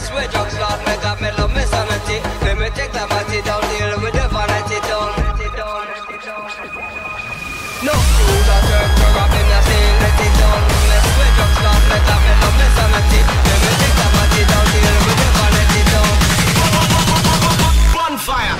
with drugs, Lord, me got me love me sanity. Let me take that body down, deal with the vanity down. No food or turn to robbing, I say let it down. Mess with drugs, Lord, me got me love me sanity. Let me take that body down, deal with the vanity down. Bonfire.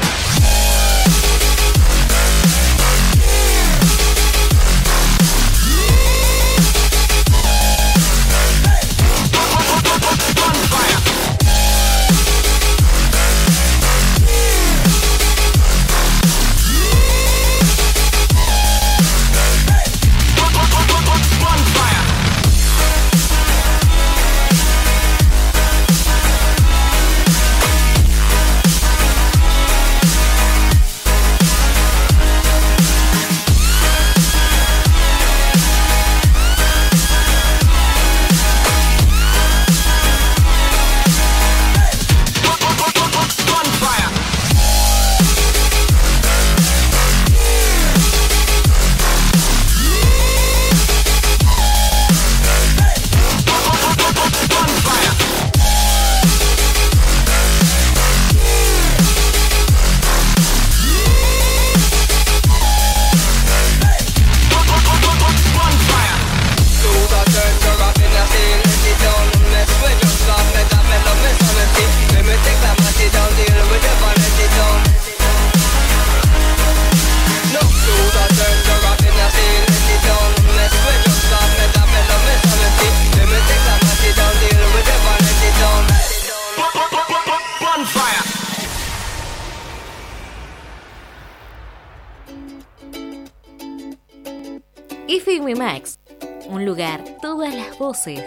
FM Max, un lugar, todas las voces.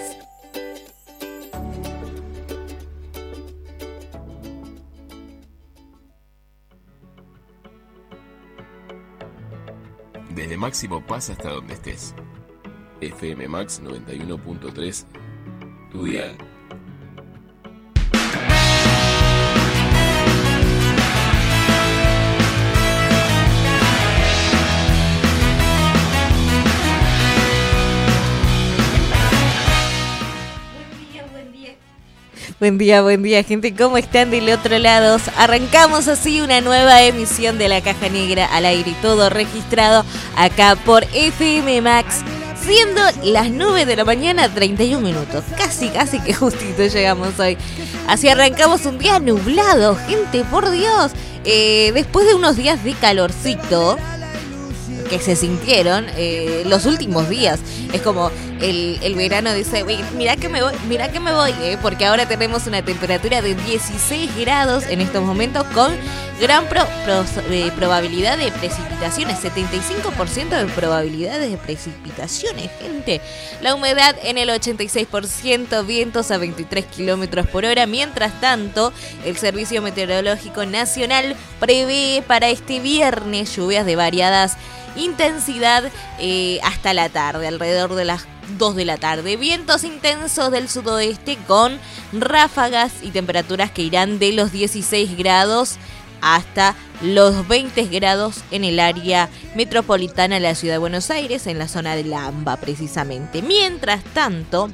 Desde Máximo Paz hasta donde estés. FM Max 91.3, tu dial. Buen día, gente. ¿Cómo están del otro lado? Arrancamos así una nueva emisión de La Caja Negra al aire, todo registrado acá por FM Max, siendo las 9 de la mañana, 31 minutos. Casi que justito llegamos hoy. Así arrancamos un día nublado, gente, por Dios. Después de unos días de calorcito que se sintieron los últimos días. Es como el verano dice, mirá que me voy, porque ahora tenemos una temperatura de 16 grados en estos momentos con gran probabilidad de precipitaciones, 75% de probabilidades de precipitaciones, gente. La humedad en el 86%, vientos a 23 kilómetros por hora. Mientras tanto, el Servicio Meteorológico Nacional prevé para este viernes lluvias de variadas intensidad hasta la tarde, alrededor de las 2 de la tarde. Vientos intensos del sudoeste con ráfagas y temperaturas que irán de los 16 grados hasta los 20 grados en el área metropolitana de la ciudad de Buenos Aires, en la zona de la AMBA precisamente. Mientras tanto,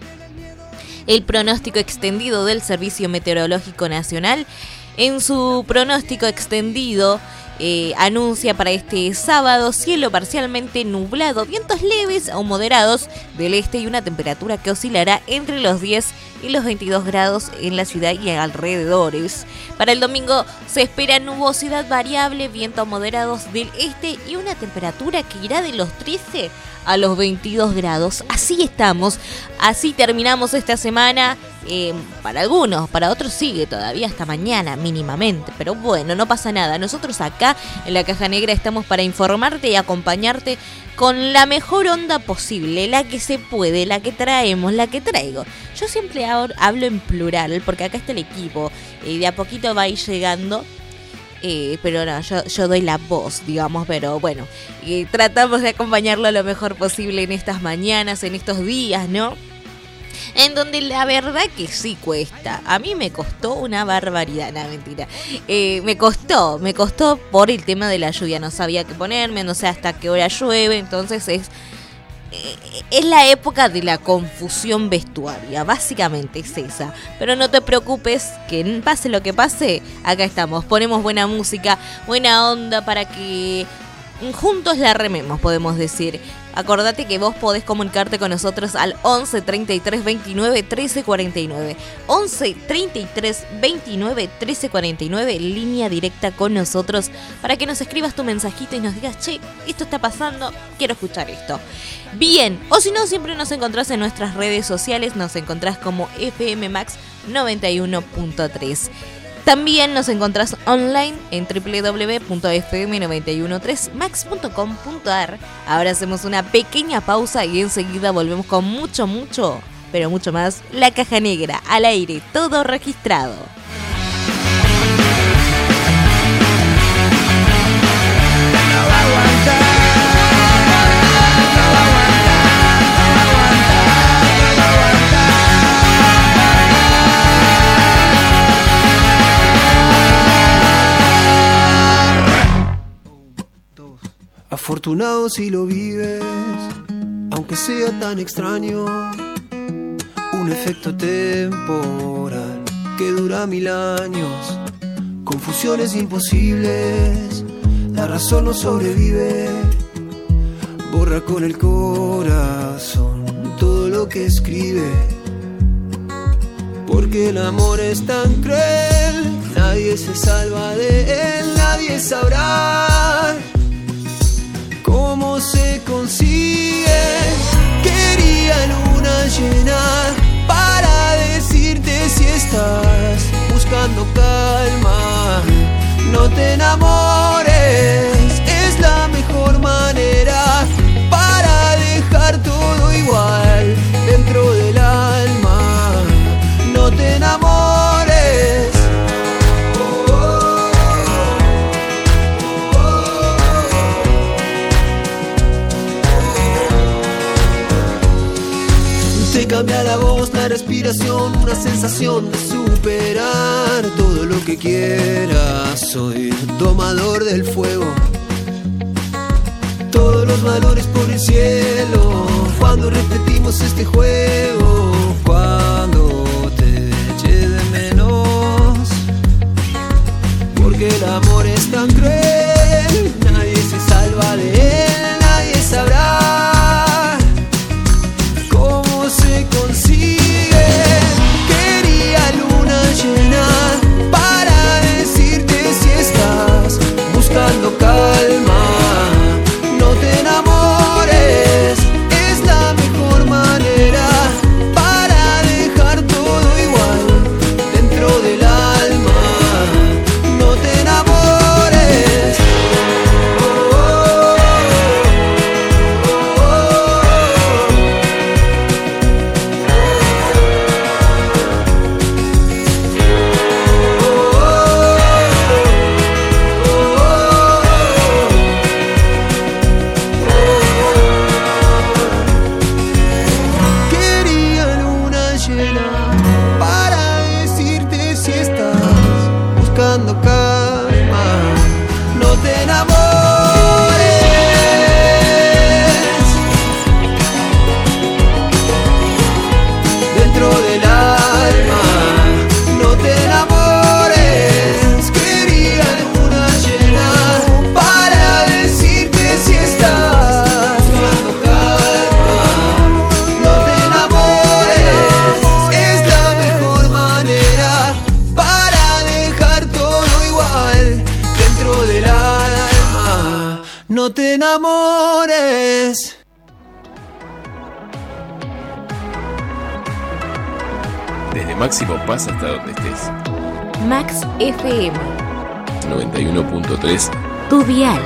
el pronóstico extendido del Servicio Meteorológico Nacional, en su pronóstico extendido, anuncia para este sábado cielo parcialmente nublado, vientos leves o moderados del este y una temperatura que oscilará entre los 10 y los 22 grados en la ciudad y alrededores. Para el domingo se espera nubosidad variable, vientos moderados del este y una temperatura que irá de los 13 a los 22 grados. Así estamos, así terminamos esta semana. Para algunos, para otros sigue todavía hasta mañana mínimamente, pero bueno, no pasa nada. Nosotros acá en La Caja Negra estamos para informarte y acompañarte con la mejor onda posible, la que se puede, la que traemos, la que traigo. Yo siempre hablo en plural porque acá está el equipo y de a poquito va a ir llegando. Pero no, yo doy la voz, digamos, pero bueno, tratamos de acompañarlo lo mejor posible en estas mañanas, en estos días, ¿no? En donde la verdad que sí cuesta. A mí me costó una barbaridad, no, mentira. Me costó por el tema de la lluvia. No sabía qué ponerme, no sé hasta qué hora llueve, entonces es la época de la confusión vestuaria, básicamente es esa. Pero no te preocupes, que pase lo que pase, acá estamos. Ponemos buena música, buena onda para que juntos la rememos, podemos decir. Acordate que vos podés comunicarte con nosotros al 11 33 29 13 49. 11 33 29 13 49, línea directa con nosotros para que nos escribas tu mensajito y nos digas, che, esto está pasando, quiero escuchar esto. Bien, o si no, siempre nos encontrás en nuestras redes sociales, nos encontrás como FM Max 91.3. También nos encontrás online en www.fm913max.com.ar. Ahora hacemos una pequeña pausa y enseguida volvemos con mucho, pero mucho más. La Caja Negra, al aire, todo registrado. Afortunado si lo vives, aunque sea tan extraño, un efecto temporal que dura 1000 años, confusiones imposibles, la razón no sobrevive, borra con el corazón todo lo que escribe, porque el amor es tan cruel, nadie se salva de él, nadie sabrá cómo se consigue. Quería luna llena para decirte si estás buscando calma. No te enamores, es la mejor manera para dejar todo igual dentro del alma. No te enamores. Te cambia la voz, la respiración, una sensación de superar todo lo que quieras. Soy domador del fuego, todos los valores por el cielo. Cuando repetimos este juego, cuando te eche de menos, porque el amor es tan cruel, nadie se salva de él, nadie sabrá se consigue. Quería luna llena para decirte si estás buscando calma. No te enamores, es la mejor manera para dejar todo igual dentro del alma. No te enamores. No te enamores. Desde Máximo Paz hasta donde estés. Max FM 91.3. Tu dial.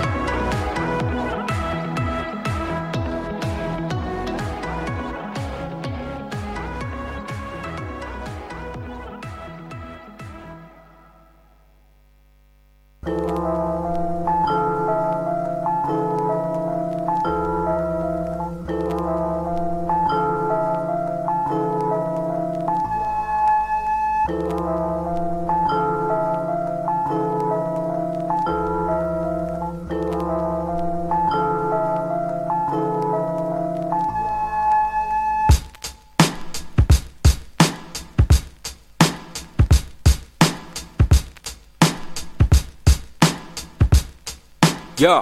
Yo,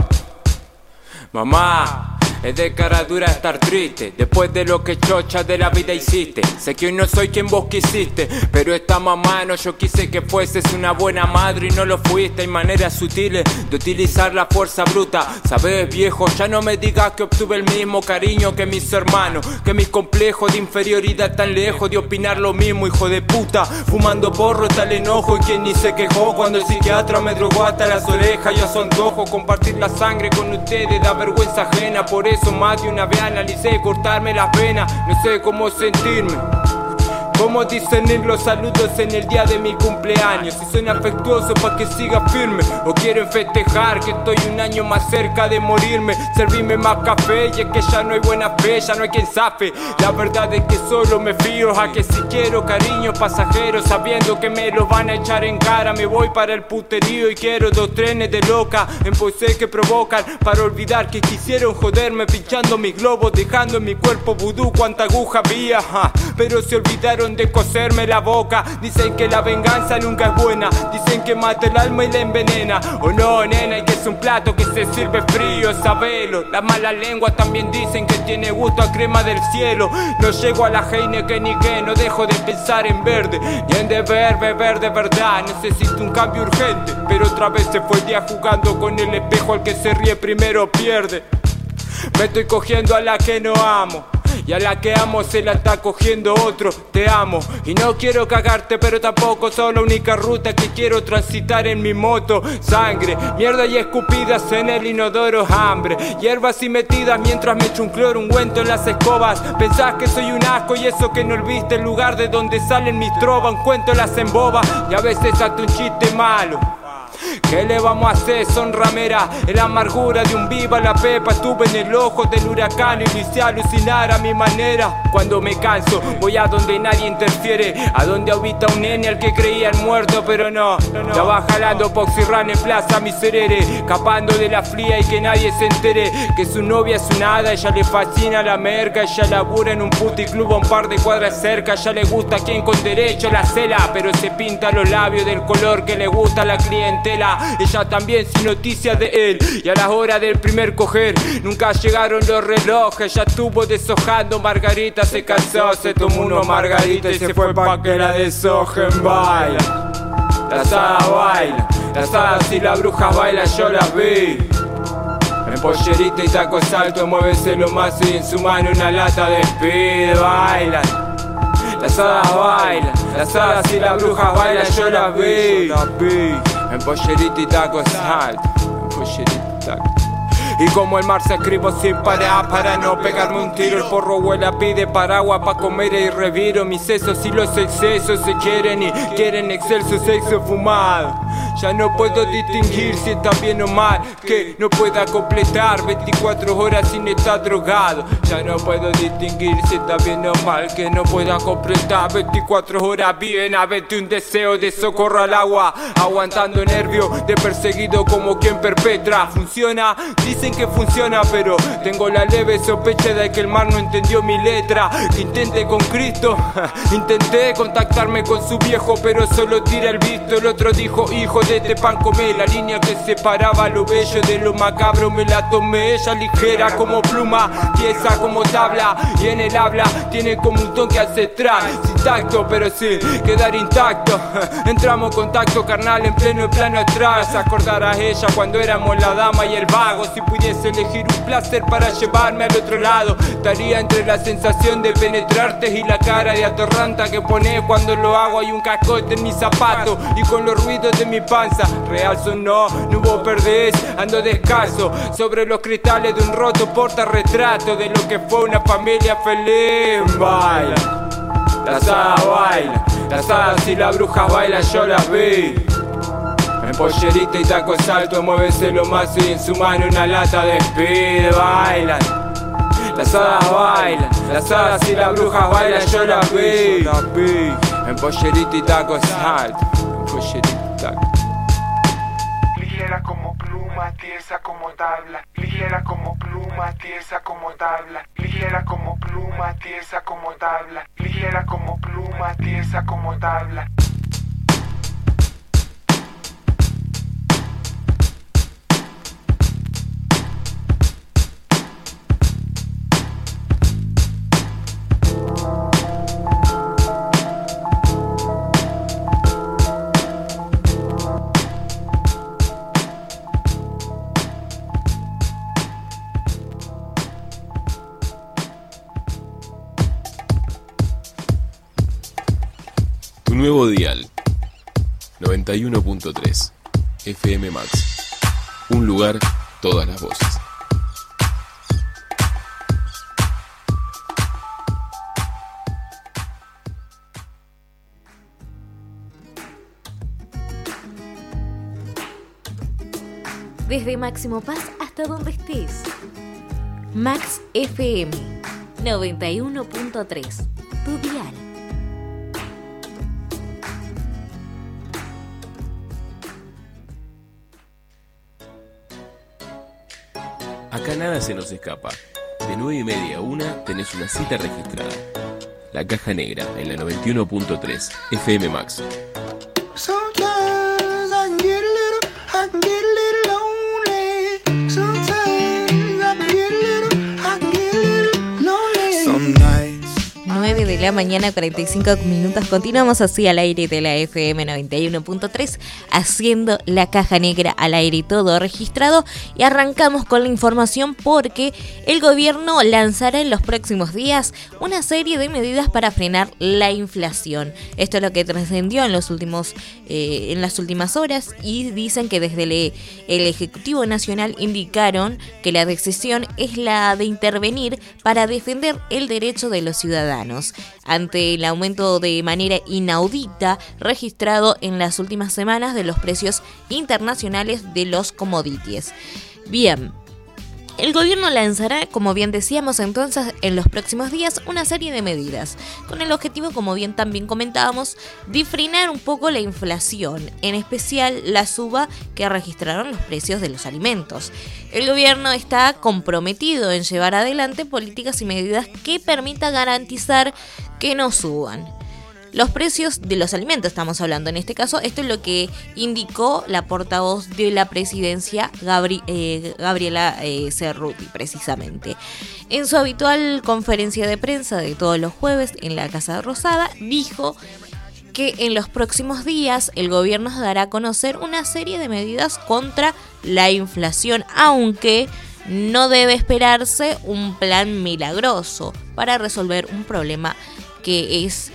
mamá, es de cara dura estar triste después de lo que chocha de la vida hiciste. Sé que hoy no soy quien vos quisiste, pero esta mamá no, yo quise que fueses una buena madre y no lo fuiste. Hay maneras sutiles de utilizar la fuerza bruta. Sabes, viejo, ya no me digas que obtuve el mismo cariño que mis hermanos, que mis complejos de inferioridad tan lejos de opinar lo mismo, hijo de puta. Fumando porro tal enojo y quien ni se quejó cuando el psiquiatra me drogó hasta las orejas. Yo su antojo compartir la sangre con ustedes da vergüenza ajena. Por eso más de una vez analicé cortarme las venas. No sé cómo sentirme, cómo discernir los saludos en el día de mi cumpleaños. Si son afectuosos pa' que siga firme o quieren festejar que estoy un año más cerca de morirme. Servirme más café y es que ya no hay buena fe, ya no hay quien zafe. La verdad es que solo me fío a que si quiero cariño pasajero, sabiendo que me lo van a echar en cara. Me voy para el puterío y quiero 2 trenes de loca en pose que provocan para olvidar que quisieron joderme pinchando mis globos, dejando en mi cuerpo vudú cuanta aguja había, pero se olvidaron de coserme la boca. Dicen que la venganza nunca es buena, dicen que mata el alma y la envenena. O no, nena, y que es un plato que se sirve frío, sabelo. Las malas lenguas también dicen que tiene gusto a crema del cielo. No llego a la Heineken ni que no dejo de pensar en verde, ni en deber beber de verdad. Necesito un cambio urgente, pero otra vez se fue el día jugando con el espejo. El que se ríe primero pierde. Me estoy cogiendo a la que no amo, y a la que amo se la está cogiendo otro. Te amo y no quiero cagarte, pero tampoco soy la única ruta que quiero transitar en mi moto. Sangre, mierda y escupidas en el inodoro, hambre, hierbas y metidas mientras me echo un cloro ungüento en las escobas. Pensás que soy un asco y eso que no olviste el lugar de donde salen mis trovas. Un cuento las emboba y a veces hasta un chiste malo. ¿Qué le vamos a hacer? Son rameras, la amargura de un viva la pepa. Estuve en el ojo del huracán y lo hice alucinar a mi manera. Cuando me canso voy a donde nadie interfiere, a donde habita un nene al que creía el muerto, pero no. Estaba jalando Poxirran en Plaza Miserere, escapando de la fría y que nadie se entere que su novia es una hada. Ella le fascina la merca, ella labura en un puticlub a un par de cuadras cerca. Ella le gusta a quien con derecho la cela, pero se pinta los labios del color que le gusta a la clientela. Ella también sin noticias de él, y a la hora del primer coger nunca llegaron los relojes. Ya estuvo deshojando margarita, se cansó, se tomó unos margaritas y se fue pa' que la deshojen. Baila, las hadas bailan, las hadas y las brujas bailan, yo las vi. En pollerita y taco salto, muévese lo más y en su mano una lata de speed. Bailan, las hadas bailan, las hadas y las brujas bailan, yo las vi. En pollerita y taco salto, en pollerita y taco. Y como el mar se escribo sin parar para no pegarme un tiro. El porro huela, pide paraguas pa' comer y reviro. Mis sesos y los excesos se quieren y quieren excelso sexo fumado. Ya no puedo distinguir si está bien o mal, que no pueda completar 24 horas sin estar drogado. Ya no puedo distinguir si está bien o mal, que no pueda completar 24 horas bien. A verte un deseo de socorro al agua, aguantando nervio de perseguido como quien perpetra. Funciona, dicen que funciona, pero tengo la leve sospecha de que el mar no entendió mi letra. Intenté con Cristo, intenté contactarme con su viejo, pero solo tira el visto. El otro dijo, hijo de este pan comé. La línea que separaba lo bello de lo macabro me la tomé. Ella ligera como pluma, tiesa como tabla, y en el habla tiene como un toque ancestral. Sin tacto, pero sin quedar intacto. Entramos en contacto carnal en plano atrás. Acordar a ella cuando éramos la dama y el vago. Si pudiese elegir un placer para llevarme al otro lado, estaría entre la sensación de penetrarte y la cara de atorranta que pones cuando lo hago. Hay un cascote en mis zapatos y con los ruidos de mi panza. Real sonó, no hubo perdés, ando descalzo sobre los cristales de un roto portarretrato de lo que fue una familia feliz. Baila, las hadas bailan, las hadas y las brujas bailan, yo las vi. En pollerita y taco salto, muévese lo más y en su mano una lata de speed. Bailan, las hadas bailan, las hadas y las brujas bailan, yo las vi. En pollerita y taco salto, en pollerita y taco. Ligera como pluma, tiesa como tabla. Ligera como pluma, tiesa como tabla. Ligera como pluma, tiesa como tabla. Ligera como pluma, tiesa como tabla. 91.3 FM Max. Un lugar, todas las voces. Desde Máximo Paz hasta donde estés. Max FM 91.3, tu dial. Acá nada se nos escapa. De 9:30 a 1 tenés una cita registrada. La Caja Negra en la 91.3 FM Max. Sometimes I can get a little lonely. Sometimes I can get a little lonely. Some nights 9 de la mañana, 45 minutos. Continuamos así al aire de la FM 91.3, haciendo la Caja Negra al aire, todo registrado. Y arrancamos con la información porque el gobierno lanzará en los próximos días una serie de medidas para frenar la inflación. Esto es lo que trascendió en las últimas horas, y dicen que desde el Ejecutivo Nacional indicaron que la decisión es la de intervenir para defender el derecho de los ciudadanos ante el aumento de manera inaudita registrado en las últimas semanas de los precios internacionales de los commodities. Bien, el gobierno lanzará, como bien decíamos entonces, en los próximos días una serie de medidas, con el objetivo, como bien también comentábamos, de frenar un poco la inflación, en especial la suba que registraron los precios de los alimentos. El gobierno está comprometido en llevar adelante políticas y medidas que permitan garantizar que no suban los precios de los alimentos, estamos hablando en este caso. Esto es lo que indicó la portavoz de la presidencia, Gabriela Cerruti, precisamente. En su habitual conferencia de prensa de todos los jueves en la Casa Rosada, dijo que en los próximos días el gobierno dará a conocer una serie de medidas contra la inflación, aunque no debe esperarse un plan milagroso para resolver un problema que es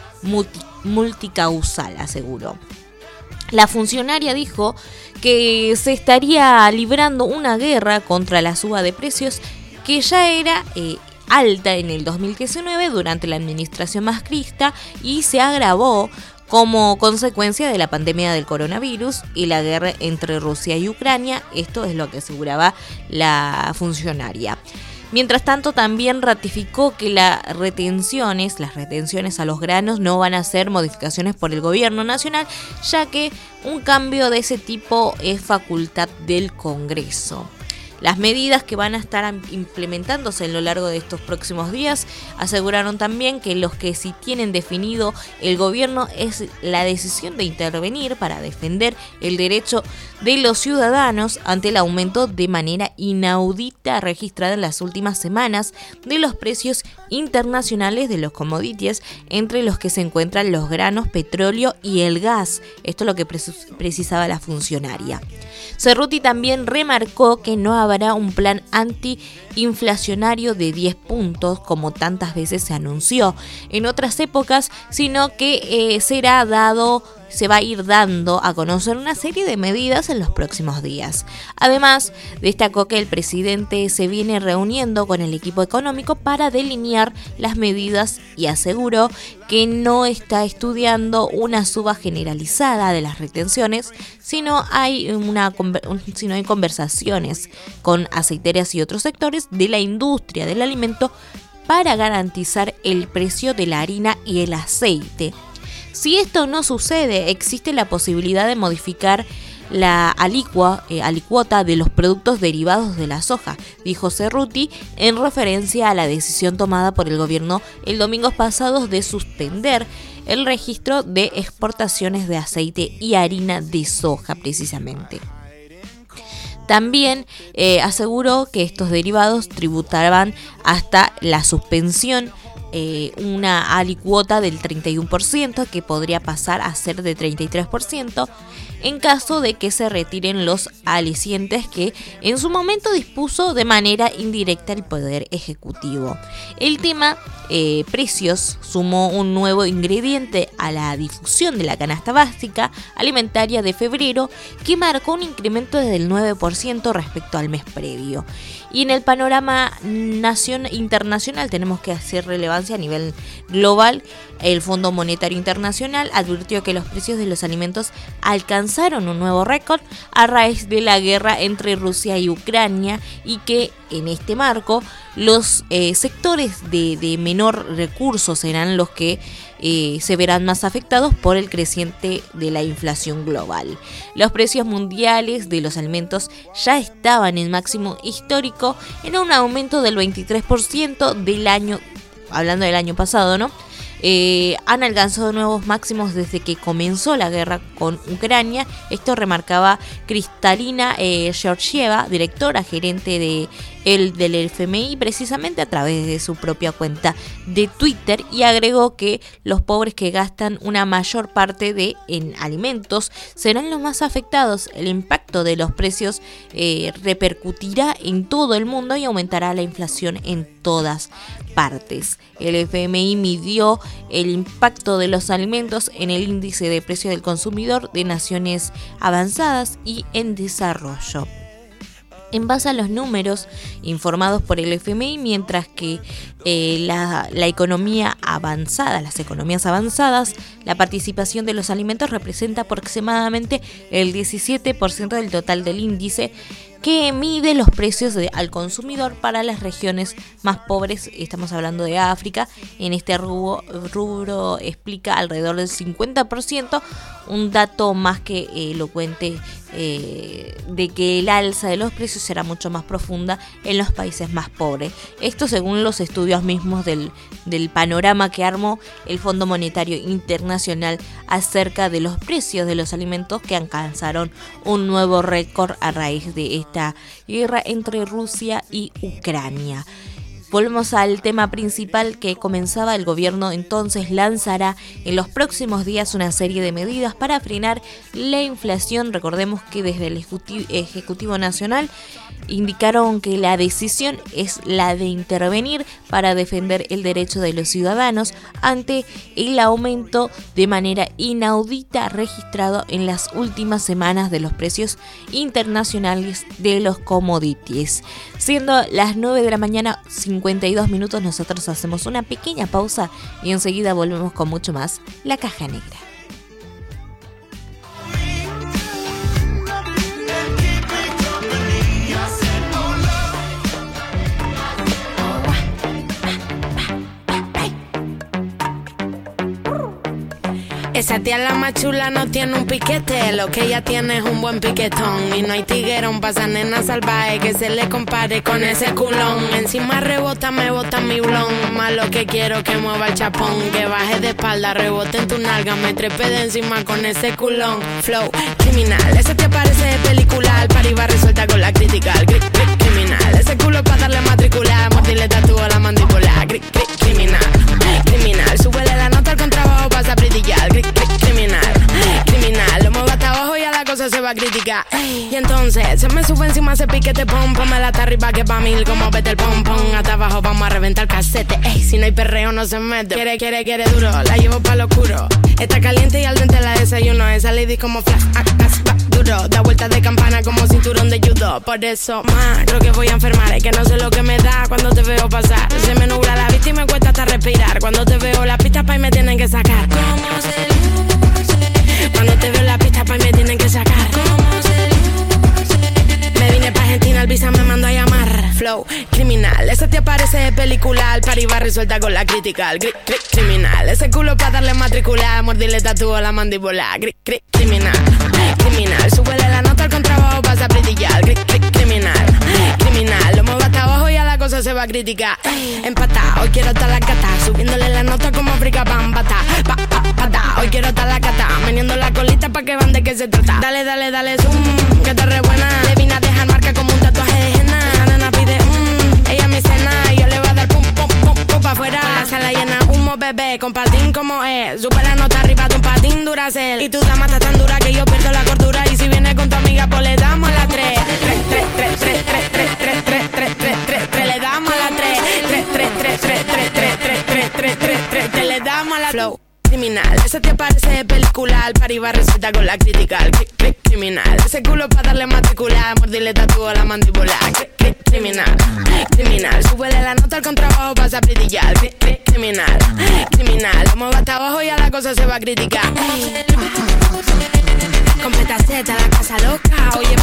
multicausal, aseguró. La funcionaria dijo que se estaría librando una guerra contra la suba de precios que ya era alta en el 2019 durante la administración macrista y se agravó como consecuencia de la pandemia del coronavirus y la guerra entre Rusia y Ucrania. Esto es lo que aseguraba la funcionaria. Mientras tanto, también ratificó que las retenciones a los granos no van a ser modificaciones por el gobierno nacional, ya que un cambio de ese tipo es facultad del Congreso. Las medidas que van a estar implementándose a lo largo de estos próximos días aseguraron también que los que sí tienen definido el gobierno es la decisión de intervenir para defender el derecho de los ciudadanos ante el aumento de manera inaudita registrada en las últimas semanas de los precios internacionales de los commodities, entre los que se encuentran los granos, petróleo y el gas. Esto es lo que precisaba la funcionaria. Cerruti también remarcó que no habrá un plan antiinflacionario de 10 puntos como tantas veces se anunció en otras épocas, sino que se va a ir dando a conocer una serie de medidas en los próximos días. Además, destacó que el presidente se viene reuniendo con el equipo económico para delinear las medidas y aseguró que no está estudiando una suba generalizada de las retenciones, sino hay conversaciones con aceiteras y otros sectores de la industria del alimento para garantizar el precio de la harina y el aceite. Si esto no sucede, existe la posibilidad de modificar la alicuota de los productos derivados de la soja, dijo Cerruti en referencia a la decisión tomada por el gobierno el domingo pasado de suspender el registro de exportaciones de aceite y harina de soja, precisamente. También aseguró que estos derivados tributaban hasta la suspensión una alicuota del 31% que podría pasar a ser de 33% en caso de que se retiren los alicientes que en su momento dispuso de manera indirecta el Poder Ejecutivo. El tema precios sumó un nuevo ingrediente a la difusión de la canasta básica alimentaria de febrero, que marcó un incremento del 9% respecto al mes previo. Y en el panorama internacional tenemos que hacer relevancia a nivel global. El Fondo Monetario Internacional advirtió que los precios de los alimentos alcanzaron un nuevo récord a raíz de la guerra entre Rusia y Ucrania, y que en este marco los sectores de menor recursos serán los que se verán más afectados por el creciente de la inflación global. Los precios mundiales de los alimentos ya estaban en máximo histórico, en un aumento del 23% del año, hablando del año pasado, ¿no? Han alcanzado nuevos máximos desde que comenzó la guerra con Ucrania. Esto remarcaba Kristalina Georgieva, directora gerente del FMI, precisamente a través de su propia cuenta de Twitter, y agregó que los pobres que gastan una mayor parte en alimentos serán los más afectados. El impacto de los precios repercutirá en todo el mundo y aumentará la inflación en todas partes. El FMI midió el impacto de los alimentos en el índice de precio del consumidor de naciones avanzadas y en desarrollo. En base a los números informados por el FMI, mientras que la economía avanzada, las economías avanzadas, la participación de los alimentos representa aproximadamente el 17% del total del índice, que mide los precios al consumidor para las regiones más pobres. Estamos hablando de África. En este rubro explica alrededor del 50%, un dato más que elocuente de que el alza de los precios será mucho más profunda en los países más pobres. Esto según los estudios mismos del panorama que armó el Fondo Monetario Internacional acerca de los precios de los alimentos, que alcanzaron un nuevo récord a raíz de esta guerra entre Rusia y Ucrania. Volvemos al tema principal que comenzaba. El gobierno entonces lanzará en los próximos días una serie de medidas para frenar la inflación. Recordemos que desde el Ejecutivo Nacional indicaron que la decisión es la de intervenir para defender el derecho de los ciudadanos ante el aumento de manera inaudita registrado en las últimas semanas de los precios internacionales de los commodities. Siendo las 9 de la mañana 52 minutos, nosotros hacemos una pequeña pausa y enseguida volvemos con mucho más La Caja Negra. Esa tía la más chula no tiene un piquete, lo que ella tiene es un buen piquetón. Y no hay tiguerón pa' esa nena salvaje que se le compare con ese culón. Encima rebota, me bota mi blon. Más lo que quiero que mueva el chapón, que baje de espalda, rebote en tu nalga, me trepe de encima con ese culón. Flow criminal, ese tía parece de película, al party va resuelta con la crítica. Criminal, ese culo pa' darle matricular, mordirle tatúo a la mandíbula. Criminal, criminal, súbele la nota al contrabajo, pasa a brillar. Criminal, lo muevo hasta abajo y a la cosa se va a criticar. Y entonces se me sube encima ese piquete, pom, pómela hasta arriba que pa' mil, como vete el pom, pom. Hasta abajo vamos a reventar casete. Ey, si no hay perreo no se mete. Quiere duro, la llevo pa' lo oscuro. Está caliente y al dente la desayuno. Esa lady como flash, va duro. Da vueltas de campana como cinturón de judo. Por eso, creo que voy a enfermar. Es que no sé lo que me da cuando te veo pasar. Se me nubla la vista y me cuesta hasta respirar. Cuando te veo la pista pa' y me tienen que sacar. ¿Cómo se luce? Cuando te veo la pista pa' y me tienen que sacar. ¿Cómo se luce? Me vine pa' Argentina, el visa me mandó a llamar. Flow criminal, ese te aparece de película, al party va resuelta con la crítica. Criminal, ese culo pa' darle matricular, mordirle tatúo a la mandíbula. Criminal, súbele la nota al contrabajo, pasa a brillar. Criminal, lo muevo hasta abajo y a la cosa se va a criticar. Empatá, hoy quiero estar la gata, subiéndole la nota como África Bambata. Hoy quiero estar la cata, meneando la colita pa' que van de qué se trata. Dale, zoom, que te re buena. Le vine a dejar marca como un tatuaje de henna. La nena pide, ella me cena y yo le voy a dar pum, pa' afuera. La sala llena bebé, con patín como es. Sube la nota arriba de un patín Duracell. Y tu dama está tan dura que yo pierdo la cordura. Y si viene con tu amiga, pues le damos la 3. Le damos la 3. Te le damos la flow. Criminal, ese te parece de película. Al pariba receta con la crítica. Criminal, ese culo pa' darle matricular. Mordirle tatúo a la mandíbula. Criminal, criminal. Súbele la nota al contrabajo, pasa a brillar. Criminal, criminal. Lo muevo hasta abajo y a la cosa se va a criticar. Con petaceta, la casa loca. Oye,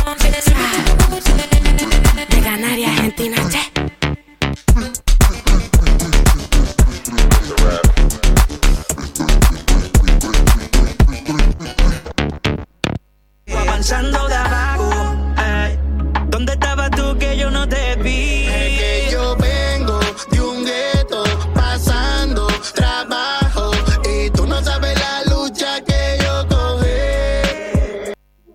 de Canarias, Argentina, che. Avanzando de abajo, ay. ¿Dónde estabas tú que yo no te vi? Es que yo vengo de un gueto, pasando trabajo, y tú no sabes la lucha que yo cogí.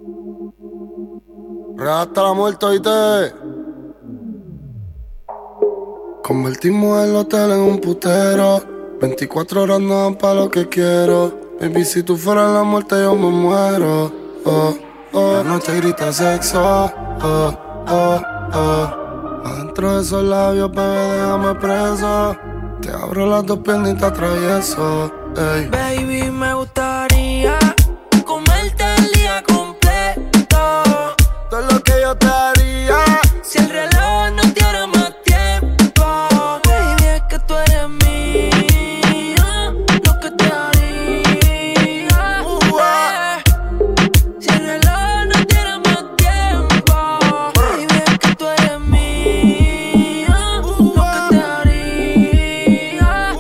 Hasta la muerte, oíste. Convertimos el hotel en un putero. 24 horas no dan pa' lo que quiero. Baby, si tú fueras la muerte yo me muero. Oh, oh. La noche grita sexo. Oh, oh, oh. Adentro de esos labios, bebé, déjame preso. Te abro las dos piernas y te atravieso. Ey. Baby, me gustaría comerte el día completo. Todo lo que yo te haría. Si el reloj no tiene más tiempo. Baby, es que tú eres mía. Lo que te haría. Si el reloj no tiene más tiempo. Baby, es que tú eres mía. Lo que te haría.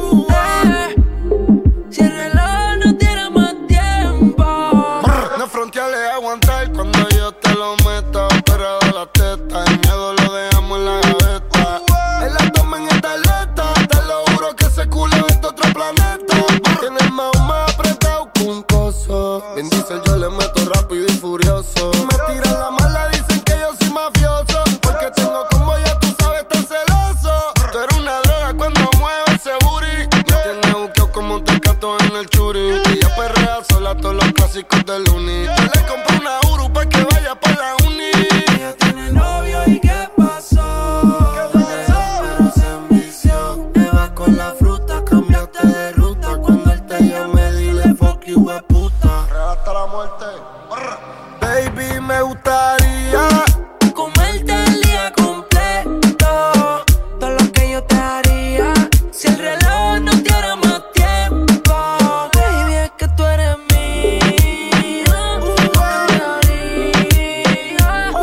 Si el reloj no tiene más tiempo. No fronteales aguantar cuando yo te lo meto. Pero de la teta, el miedo lo dejamos en la gaveta. El abdomen está alerta, te lo juro que ese culo es de otro planeta. Tiene el más apretado que un coso. Bien dice yo le meto rápido y furioso. Me tiran la mala, dicen que yo soy mafioso. Porque tengo como ya tú sabes tan celoso. Tú eres una droga cuando mueves ese booty. Me tienes buqueo como un tecato en el churi. Y ella perrea sola todos los clásicos del uni. Yo le compré una Uru pa' que vaya pa' la uni. Ella tiene novio y ¿qué pasó? Pero se envició. Te vas con la fruta, cambiaste de ruta. Cuando él te llame, dile fuck you, hueputa. Hasta la muerte. Baby, me gustaría comerte el día completo. Todo lo que yo te haría. Si el reloj no tiene más tiempo. Baby, es que tú eres mía. Lo que te haría.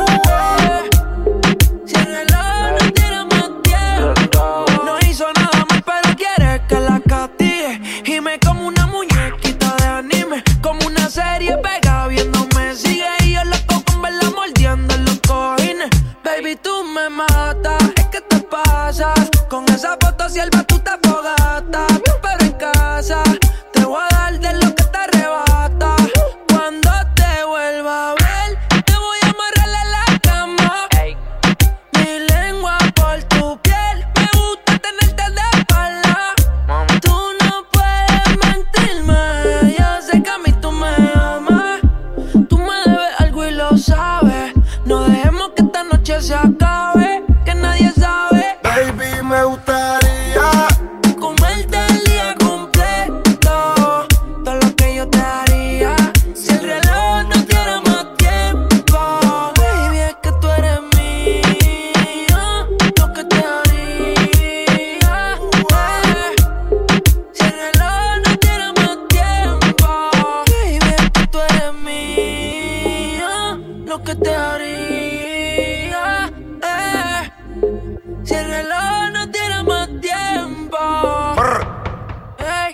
Si el reloj no tiene más tiempo. No hizo nada mal, pero quiere que la castigue. Y me como una muñequita de anime. Como una serie pega viéndome sigue. Y yo loco con verla mordiendo en los cojines. Baby, tú me matas. Es que te pasas. Con esa foto sierva tú te fogatas. Pero en casa te voy a dar de lo que te arrebata. Cuando te vuelva a ver, te voy a amarrar en la cama. Mi lengua por tu piel. Me gusta tenerte de espalda. Tú no puedes mentirme. Yo sé que a mí tú me amas. Tú me debes algo y lo sabes. No dejemos que esta noche se acabe. Que nadie sabe. Baby, me gustaría Comerte el día completo. Todo lo que yo te haría. Si el reloj no tiene más tiempo. Baby, es que tú eres mía. Lo que te haría. Si el reloj no tiene más tiempo. Baby, es que tú eres mía. Lo que te haría. Si el reloj no tiene más tiempo. Ey,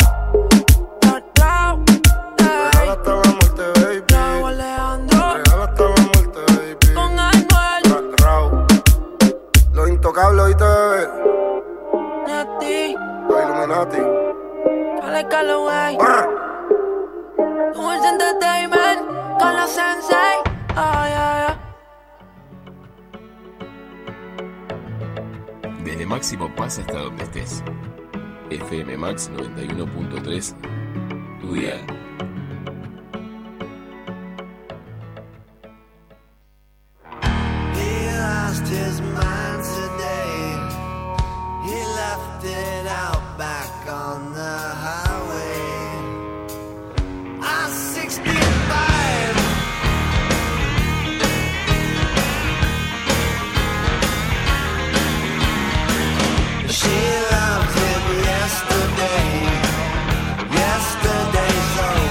Real hasta la muerte, baby. Raúl Alejandro Real hasta la muerte, baby. con Anuel Raúl. Los intocables, oíste, bebé. Nati, Los Illuminati. Cale Calloway, Tools Entertainment con la Sensei. Ay, ay, ay. Desde Máximo pasa hasta donde estés. FM Max 91.3, tu dial. He lost his mind today. He left it out back on the highway. I-65. She loved him yesterday. Yesterday's over.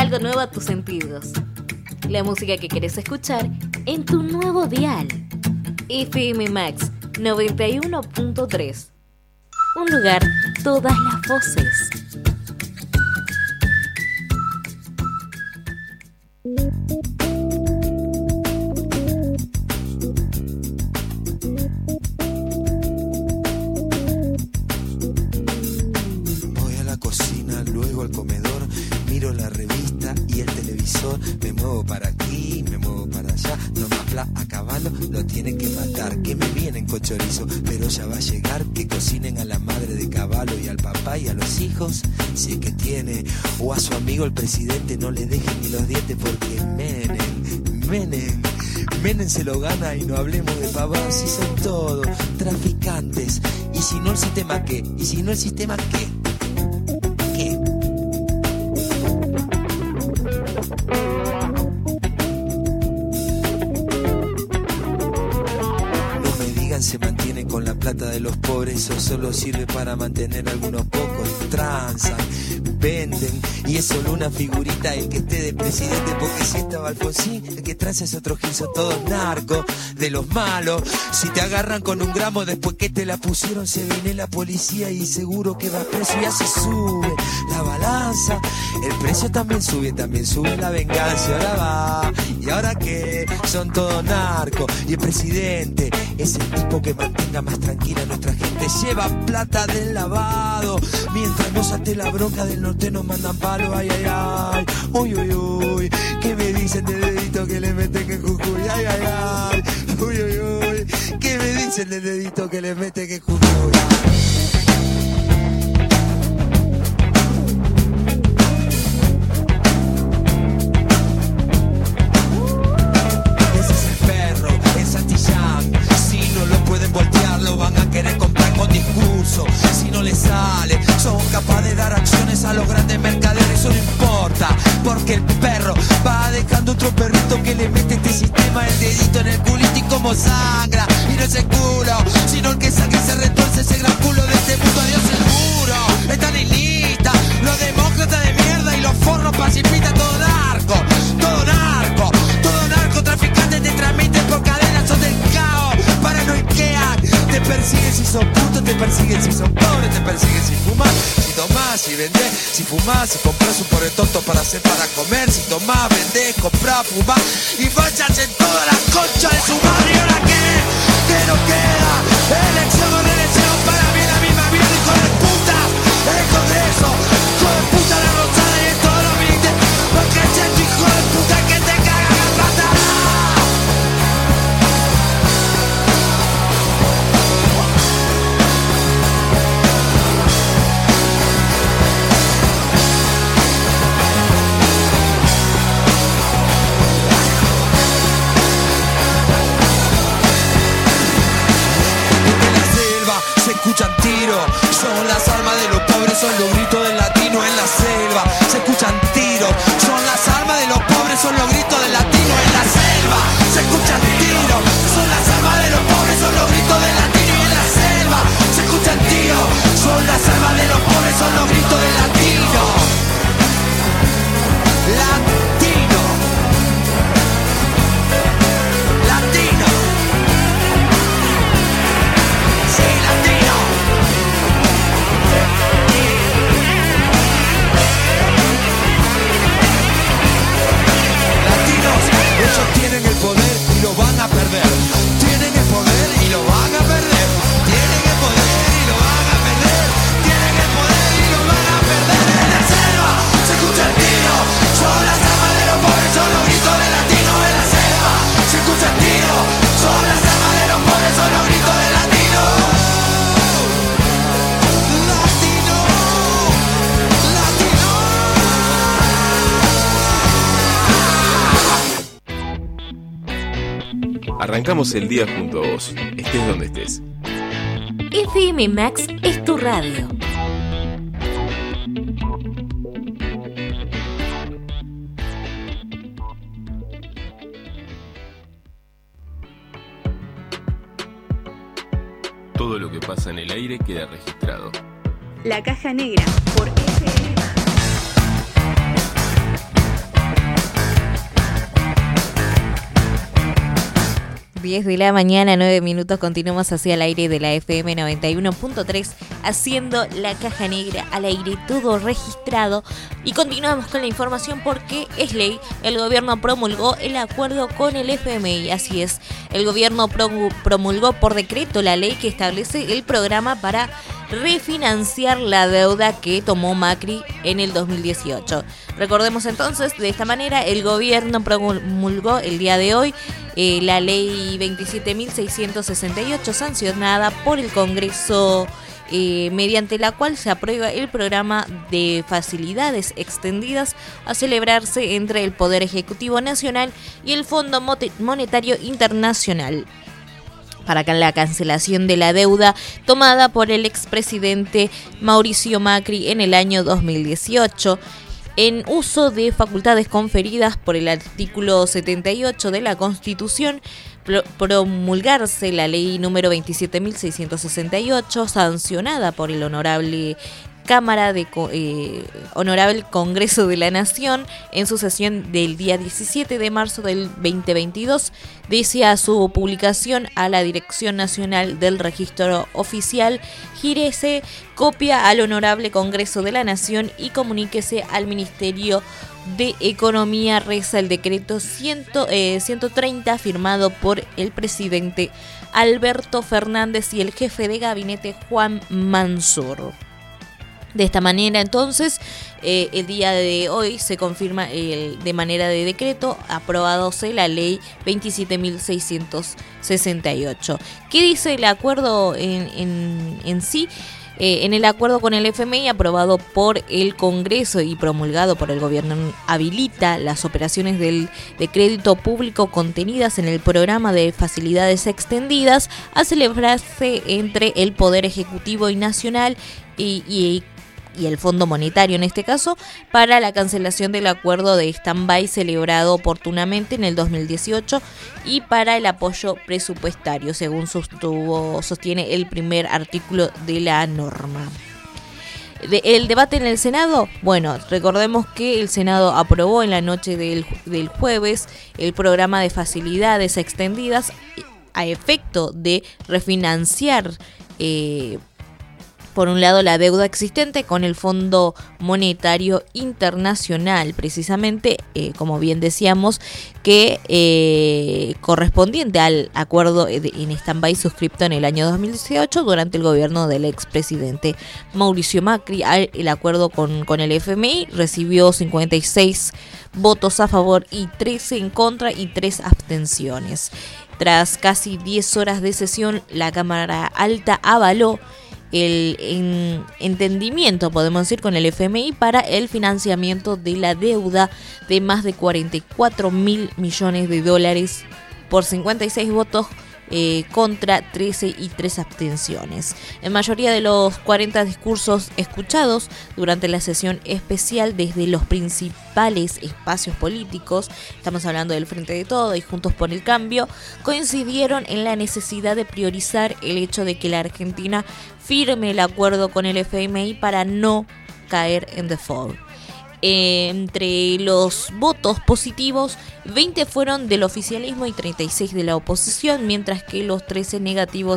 algo nuevo a tus sentidos. La música que querés escuchar en tu nuevo dial. FM Max 91.3. Un lugar, todas las voces. Voy a la cocina, luego al comedor, miro la revista y el televisor, me muevo para aquí, me muevo para allá, no me habla a caballo, lo tienen que matar, que me vienen con chorizo, pero ya va a llegar, que cocinen a la madre de caballo y al papá y a los hijos, si es que tiene, o a su amigo el presidente, no le dejen ni los dientes porque Menem se lo gana y no hablemos de pavadas, si son todos traficantes, y si no el sistema ¿qué? ¿Y si no el sistema qué? ¿Qué? No me digan se mantienen con la plata de los pobres, eso solo sirve para mantener a algunos pocos, transan, venden, y es solo una figurita el que esté de presidente, porque si estaba Alfonsín, el que transa es otro gil, son todos narcos, de los malos, si te agarran con un gramo después que te la pusieron, se viene la policía y seguro que va preso, y así sube la balanza, el precio también sube la venganza, y ahora va, y ahora que son todos narcos, y el presidente es el tipo que mantenga más tranquila a nuestra gente, lleva plata del lavado, mientras nos ate la bronca del norte nos mandan palo, ay, ay, ay, uy, uy, uy, ¿qué me dicen del dedito que le meten en Jujuy? Ay, ay, ay, uy, uy, uy, ¿qué me dicen del dedito que le meten en Jujuy? Ese es el perro, el Santillán, si no lo pueden voltear, lo van a querer comprar con discurso, si no les sale, son capaces de dar acciones a los grandes mercaderes, eso no importa, porque el perro va dejando otro perrito que le mete este sistema el dedito en el culito y como sangra, y no es el culo, sino el que saque y se retuerce ese gran culo de este mundo, adiós el muro, están en lista, los demócratas de mierda y los forros pacifistas, todo narco, traficantes te transmiten por cadenas, son del caos, paranoiquean, te persiguen si sos puto, te persiguen si sos pobre, te persiguen si fumas, si tomás, si vendés, si fumás, si compras un pobre tonto para hacer para comer, si tomás, vendés, comprás, fumás y vayas en toda la concha de su madre. ¿Y ahora qué nos queda? Elección o reelección, para mí la misma vida, hijo de puta, el Congreso, hijo de puta, la Rosada y en todos los milites, porque es el hijo de puta que te caga la plata. Escuchan tiros, son las almas de los pobres, son los gritos del latino en la selva. Se escuchan tiros, son las almas de los pobres, son los gritos del latino en la selva. Se escuchan tiros, son las almas de los pobres, son los gritos del latino en la selva. Se escuchan tiros, son las almas de los pobres, son los gritos del latino. Latino. Latino. Sí, latino. Latinos, ellos tienen el poder y lo van a perder. Tienen el poder y lo van a perder. Tienen el poder y lo van a perder. Tienen el poder y lo van a perder. En la selva se escucha el tiro. Son las almas de los pobres, son los gritos de latino en la selva. Se escucha el tiro. Son las almas de los pobres, son los gritos de latino. Arrancamos el día junto a vos, estés donde estés. FM Max es tu radio. Todo lo que pasa en el aire queda registrado. La Caja Negra por FM Max. 10 de la mañana, 9 minutos, continuamos hacia el aire de la FM 91.3, haciendo la caja negra al aire, todo registrado. Y continuamos con la información porque es ley, el gobierno promulgó el acuerdo con el FMI, así es, el gobierno promulgó por decreto la ley que establece el programa para refinanciar la deuda que tomó Macri en el 2018. Recordemos entonces, de esta manera, el gobierno promulgó el día de hoy la ley 27.668 sancionada por el Congreso, mediante la cual se aprueba el programa de facilidades extendidas a celebrarse entre el Poder Ejecutivo Nacional y el Fondo Monetario Internacional para la cancelación de la deuda tomada por el expresidente Mauricio Macri en el año 2018. En uso de facultades conferidas por el artículo 78 de la Constitución, promulgarse la ley número 27.668, sancionada por el Honorable Honorable Congreso de la Nación en su sesión del día 17 de marzo del 2022, decía su publicación a la Dirección Nacional del Registro Oficial, gírese copia al Honorable Congreso de la Nación y comuníquese al Ministerio de Economía, reza el decreto 130 firmado por el presidente Alberto Fernández y el jefe de gabinete Juan Mansur. De esta manera, entonces, el día de hoy se confirma de manera de decreto aprobadose la ley 27.668. ¿Qué dice el acuerdo en sí? En el acuerdo con el FMI aprobado por el Congreso y promulgado por el gobierno, habilita las operaciones de crédito público contenidas en el programa de facilidades extendidas a celebrarse entre el Poder Ejecutivo y Nacional y el Fondo Monetario en este caso, para la cancelación del acuerdo de stand-by celebrado oportunamente en el 2018 y para el apoyo presupuestario, según sostiene el primer artículo de la norma. El debate en el Senado, bueno, recordemos que el Senado aprobó en la noche del jueves el programa de facilidades extendidas a efecto de refinanciar por un lado la deuda existente con el Fondo Monetario Internacional, precisamente, como bien decíamos, que correspondiente al acuerdo en stand-by suscripto en el año 2018 durante el gobierno del expresidente Mauricio Macri. El acuerdo con el FMI recibió 56 votos a favor y 13 en contra y 3 abstenciones. Tras casi 10 horas de sesión, la Cámara Alta avaló el entendimiento, podemos decir, con el FMI para el financiamiento de la deuda de más de 44.000 millones de dólares por 56 votos contra 13 y 3 abstenciones. En mayoría de los 40 discursos escuchados durante la sesión especial desde los principales espacios políticos, estamos hablando del Frente de Todos y Juntos por el Cambio, coincidieron en la necesidad de priorizar el hecho de que la Argentina firme el acuerdo con el FMI para no caer en default. Entre los votos positivos, 20 fueron del oficialismo y 36 de la oposición, mientras que los 13 negativos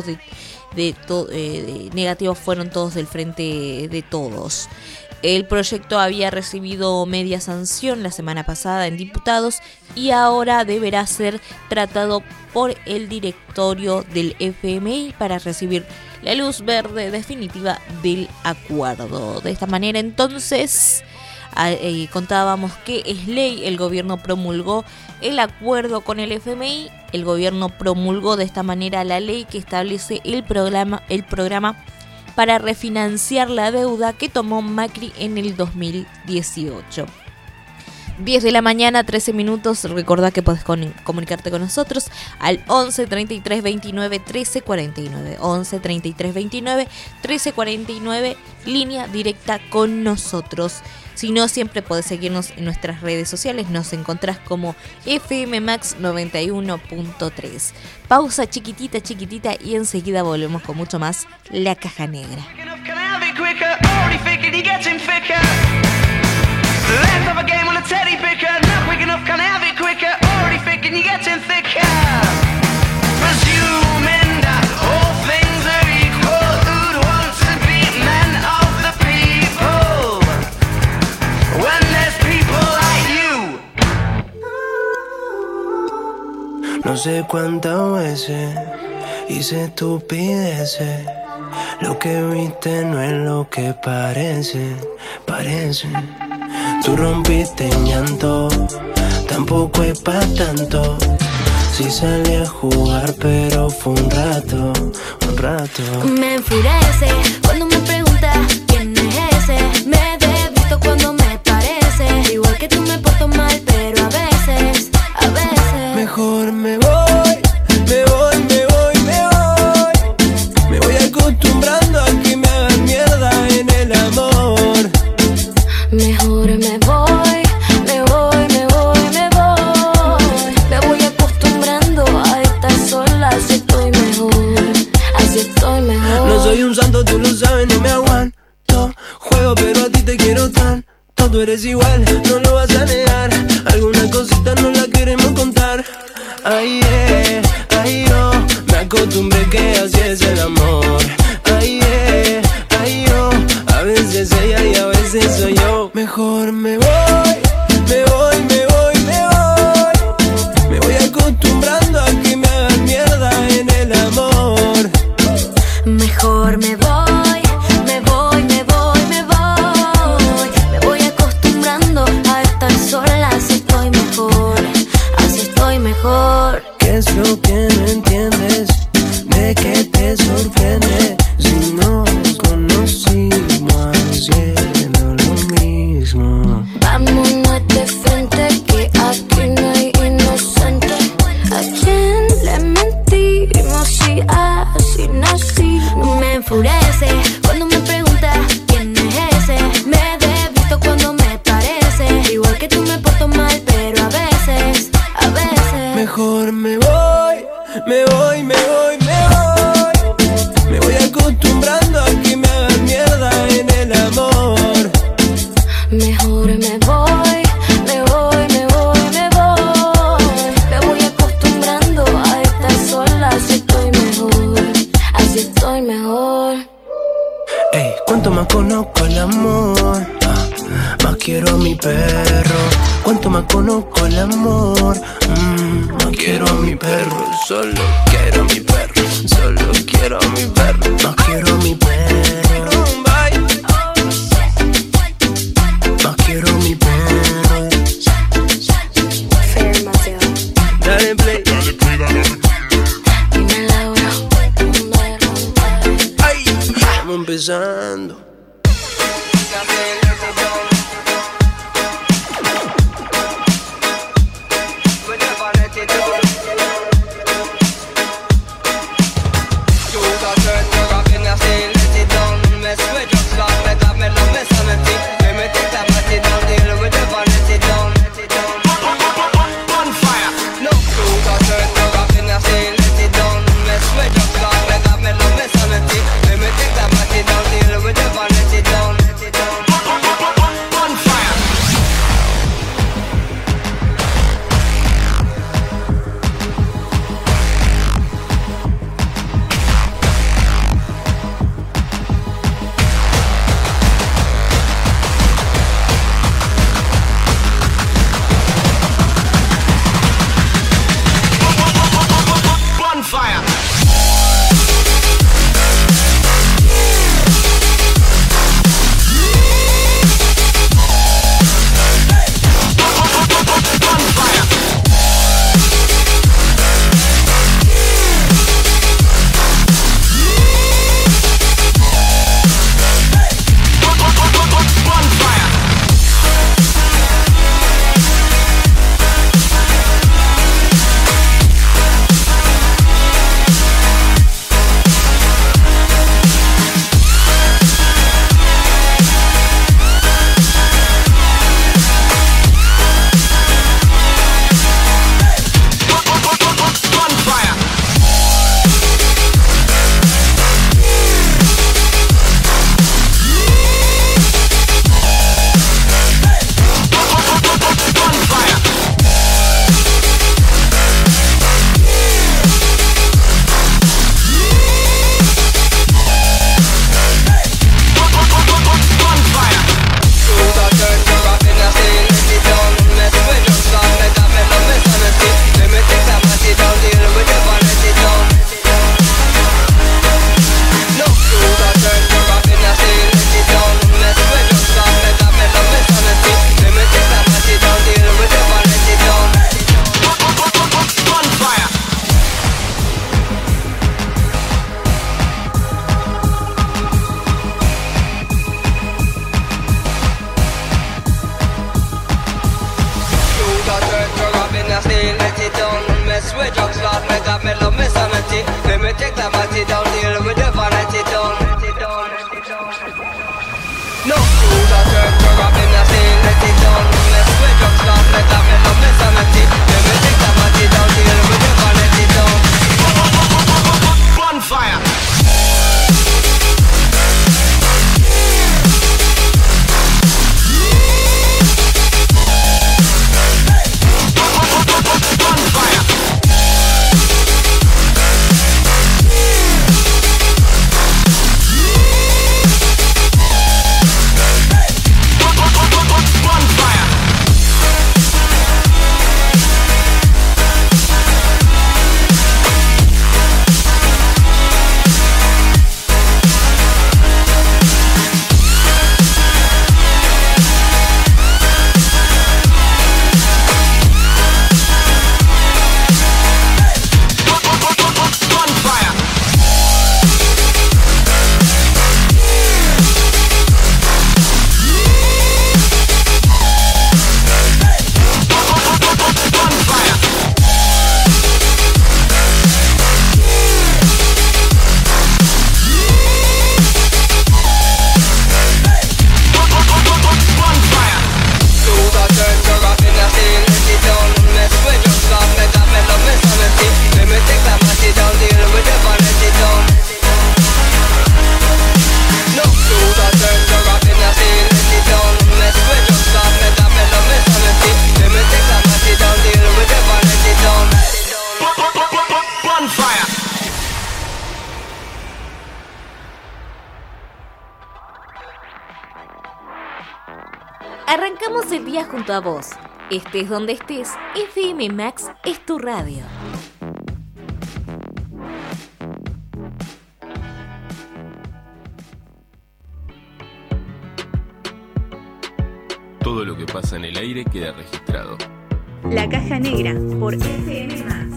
negativos fueron todos del Frente de Todos. El proyecto había recibido media sanción la semana pasada en diputados y ahora deberá ser tratado por el directorio del FMI para recibir la luz verde definitiva del acuerdo. De esta manera, entonces, contábamos que es ley, el gobierno promulgó el acuerdo con el FMI, el gobierno promulgó de esta manera la ley que establece el programa para refinanciar la deuda que tomó Macri en el 2018. 10 de la mañana, 13 minutos. Recordá que podés comunicarte con nosotros al 11 33 29 13 49. 11 33 29 13 49, línea directa con nosotros. Si no, siempre podés seguirnos en nuestras redes sociales. Nos encontrás como FM Max 91.3. Pausa chiquitita y enseguida volvemos con mucho más La Caja Negra. Let's have a game on a teddy picker. Not quick enough, can't have it quicker. Already thinking you're getting thicker. No sé cuántas veces hice estupideces. Lo que viste no es lo que parece. Tú rompiste en llanto, tampoco es pa' tanto. Sí salí a jugar, pero fue un rato. Me enfurece cuando me preguntas quién es ese. Me desvisto cuando me parece. Igual que tú me porto mal, pero a veces. Mejor me voy acostumbrando a que me hagan mierda en el amor. Mejor me voy. Me voy acostumbrando a estar sola. Así estoy mejor. No soy un santo, tú lo sabes, no me aguanto. Juego, pero a ti te quiero tanto. Tú eres igual, no lo vas a negar. Algunas cositas no las queremos contar. Ay, yo me acostumbré que así es el amor. Ay, yo, a veces ella y a veces soy yo. Mejor me voy acostumbrando a que me hagan mierda en el amor. Mejor me voy acostumbrando a estar sola. Así estoy mejor. ¿Qué es lo que no entiendes? ¿De qué te sorprende? Si nos conocimos haciendo lo mismo. Vámonos de frente, que aquí no hay inocente. ¿A quién le mentimos si así nací? Me enfurece cuando me preguntas quién es ese. Me desvisto cuando me parece. Igual que tú me porto mal, pero a veces. Mejor me voy acostumbrando a que me hagan mierda en el amor. Mejor me voy acostumbrando a estar sola. Así estoy mejor. Ey, cuanto más conozco el amor, más quiero a mi perro. Cuanto más conozco el amor, más quiero a mi perro. Solo quiero a mi perro. Más quiero a mi perro. Más quiero a mi perro. Dale play. Ay, estamos empezando. swear drugs love me, got me love me sanity. Let me take that body down, deal with the vanity down. No food or turn to robbing, I say let it down. Me swear drugs love me, got me love me sanity. Let me take that body down, deal with the vanity down. Bonfire. Arrancamos el día junto a vos. Estés donde estés, FM Max es tu radio. Todo lo que pasa en el aire queda registrado. La Caja Negra por FM Max.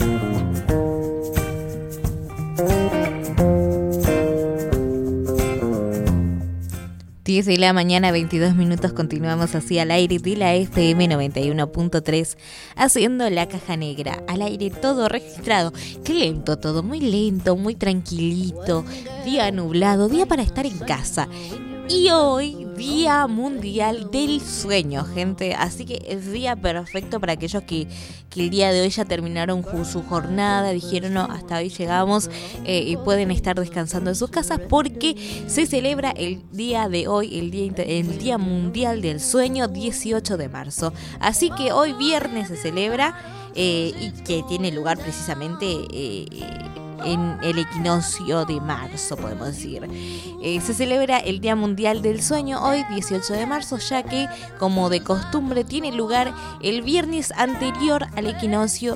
10 de la mañana, 22 minutos, continuamos así al aire de la FM 91.3, haciendo La Caja Negra, al aire todo registrado. Qué lento todo, muy lento, muy tranquilito, día nublado, día para estar en casa. Y hoy, Día Mundial del Sueño, gente. Así que es día perfecto para aquellos que el día de hoy ya terminaron su jornada, dijeron no, hasta hoy llegamos y pueden estar descansando en sus casas porque se celebra el día de hoy, el Día Mundial del Sueño, 18 de marzo. Así que hoy viernes se celebra y que tiene lugar precisamente en el equinoccio de marzo, podemos decir. Se celebra el Día Mundial del Sueño hoy, 18 de marzo, ya que, como de costumbre, tiene lugar el viernes anterior al equinoccio,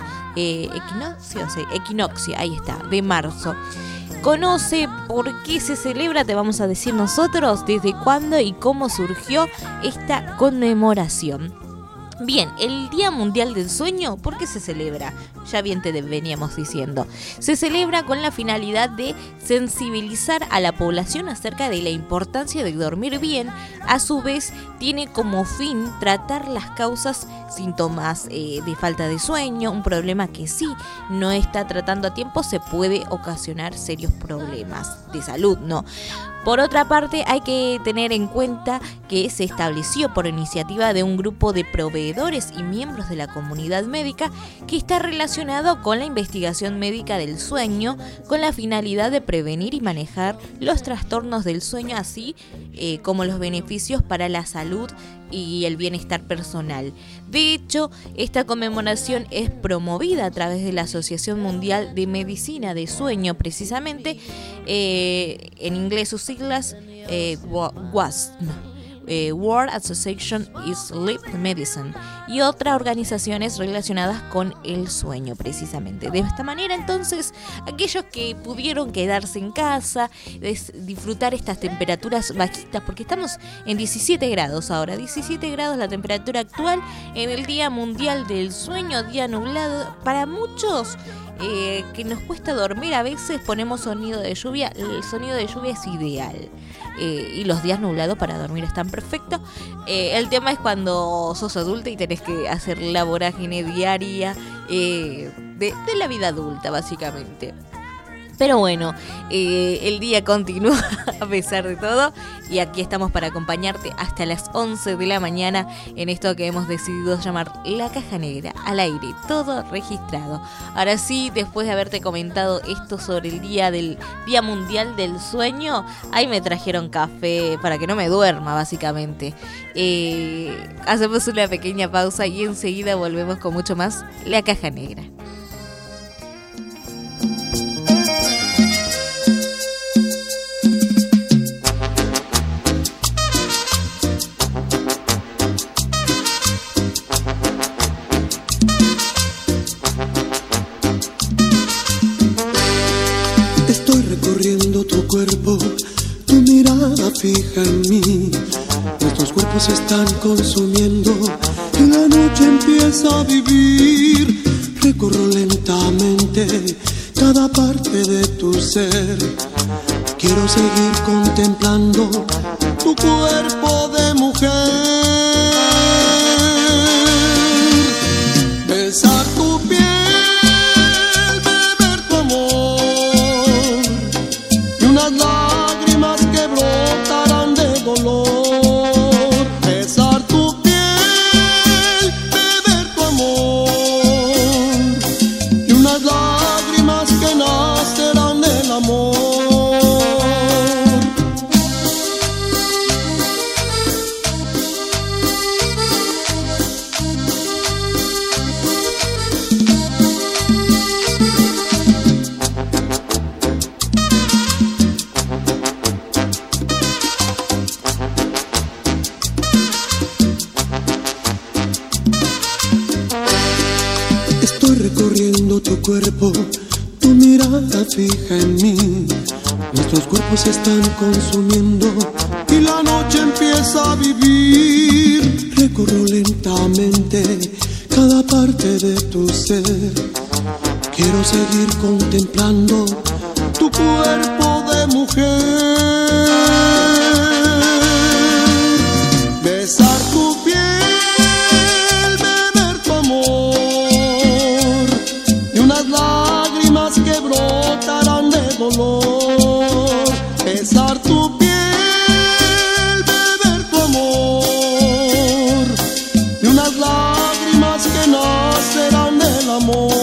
ahí está, de marzo. Conoce por qué se celebra, te vamos a decir nosotros, desde cuándo y cómo surgió esta conmemoración. Bien, el Día Mundial del Sueño, ¿por qué se celebra? Ya bien te veníamos diciendo. Se celebra con la finalidad de sensibilizar a la población acerca de la importancia de dormir bien. A su vez, tiene como fin tratar las causas, síntomas de falta de sueño, un problema que si no está tratando a tiempo se puede ocasionar serios problemas de salud, ¿no? Por otra parte, hay que tener en cuenta que se estableció por iniciativa de un grupo de proveedores y miembros de la comunidad médica que está relacionado con la investigación médica del sueño con la finalidad de prevenir y manejar los trastornos del sueño, así como los beneficios para la salud y el bienestar personal. De hecho, esta conmemoración es promovida a través de la Asociación Mundial de Medicina de Sueño, precisamente, en inglés sus siglas, WASM. World Association of Sleep Medicine, y otras organizaciones relacionadas con el sueño, precisamente. De esta manera, entonces, aquellos que pudieron quedarse en casa, disfrutar estas temperaturas bajitas, porque estamos en 17 grados ahora, 17 grados la temperatura actual en el Día Mundial del Sueño, día nublado. Para muchos que nos cuesta dormir, a veces ponemos sonido de lluvia. El sonido de lluvia es ideal. Y los días nublados para dormir están perfectos. El tema es cuando sos adulta y tenés tenés que hacer la vorágine diaria de la vida adulta, básicamente. Pero bueno, el día continúa a pesar de todo y aquí estamos para acompañarte hasta las 11 de la mañana en esto que hemos decidido llamar La Caja Negra, al aire, todo registrado. Ahora sí, después de haberte comentado esto sobre el Día Mundial del Sueño, ahí me trajeron café para que no me duerma, básicamente. Hacemos una pequeña pausa y enseguida volvemos con mucho más La Caja Negra. Tu cuerpo, tu mirada fija en mí. Nuestros cuerpos se están consumiendo y la noche empieza a vivir. Recorro lentamente cada parte de tu ser. Quiero seguir contemplando tu cuerpo de mujer. Besar tu piel, lágrimas que brotarán de dolor. Besar tu piel, beber tu amor y unas lágrimas que nacerán del amor. Recorriendo tu cuerpo, tu mirada fija en mí. Nuestros cuerpos se están consumiendo y la noche empieza a vivir. Recorro lentamente cada parte de tu ser. Quiero seguir contemplando tu cuerpo de mujer. Besar tu piel, lágrimas que brotarán de dolor. Besar tu piel, beber tu amor y unas lágrimas que nacerán del amor.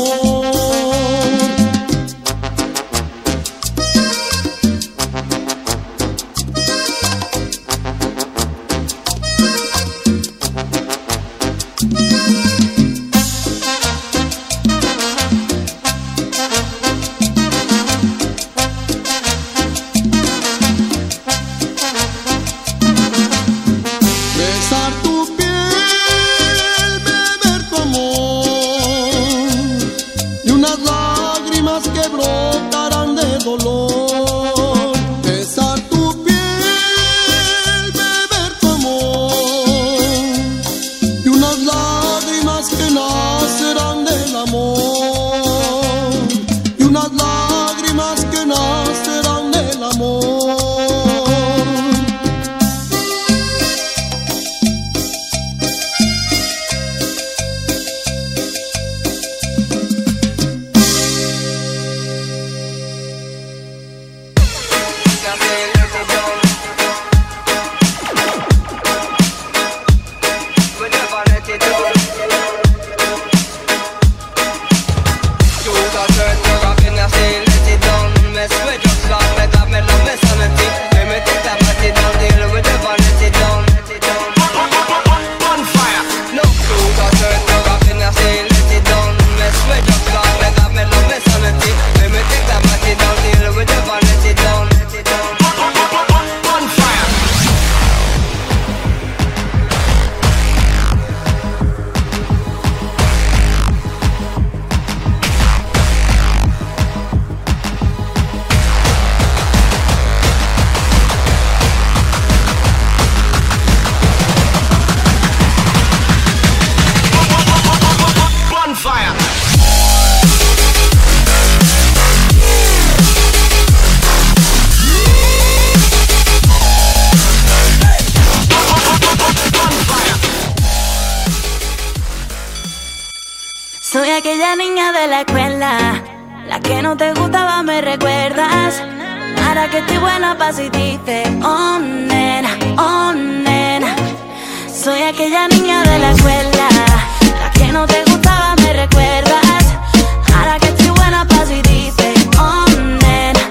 niña de la escuela, la que no te gustaba, me recuerdas. Ahora que estoy buena pa' si dices, oh nena, oh nena. Soy aquella niña de la escuela, la que no te gustaba, me recuerdas. Ahora que estoy buena pa' si dices, oh nena,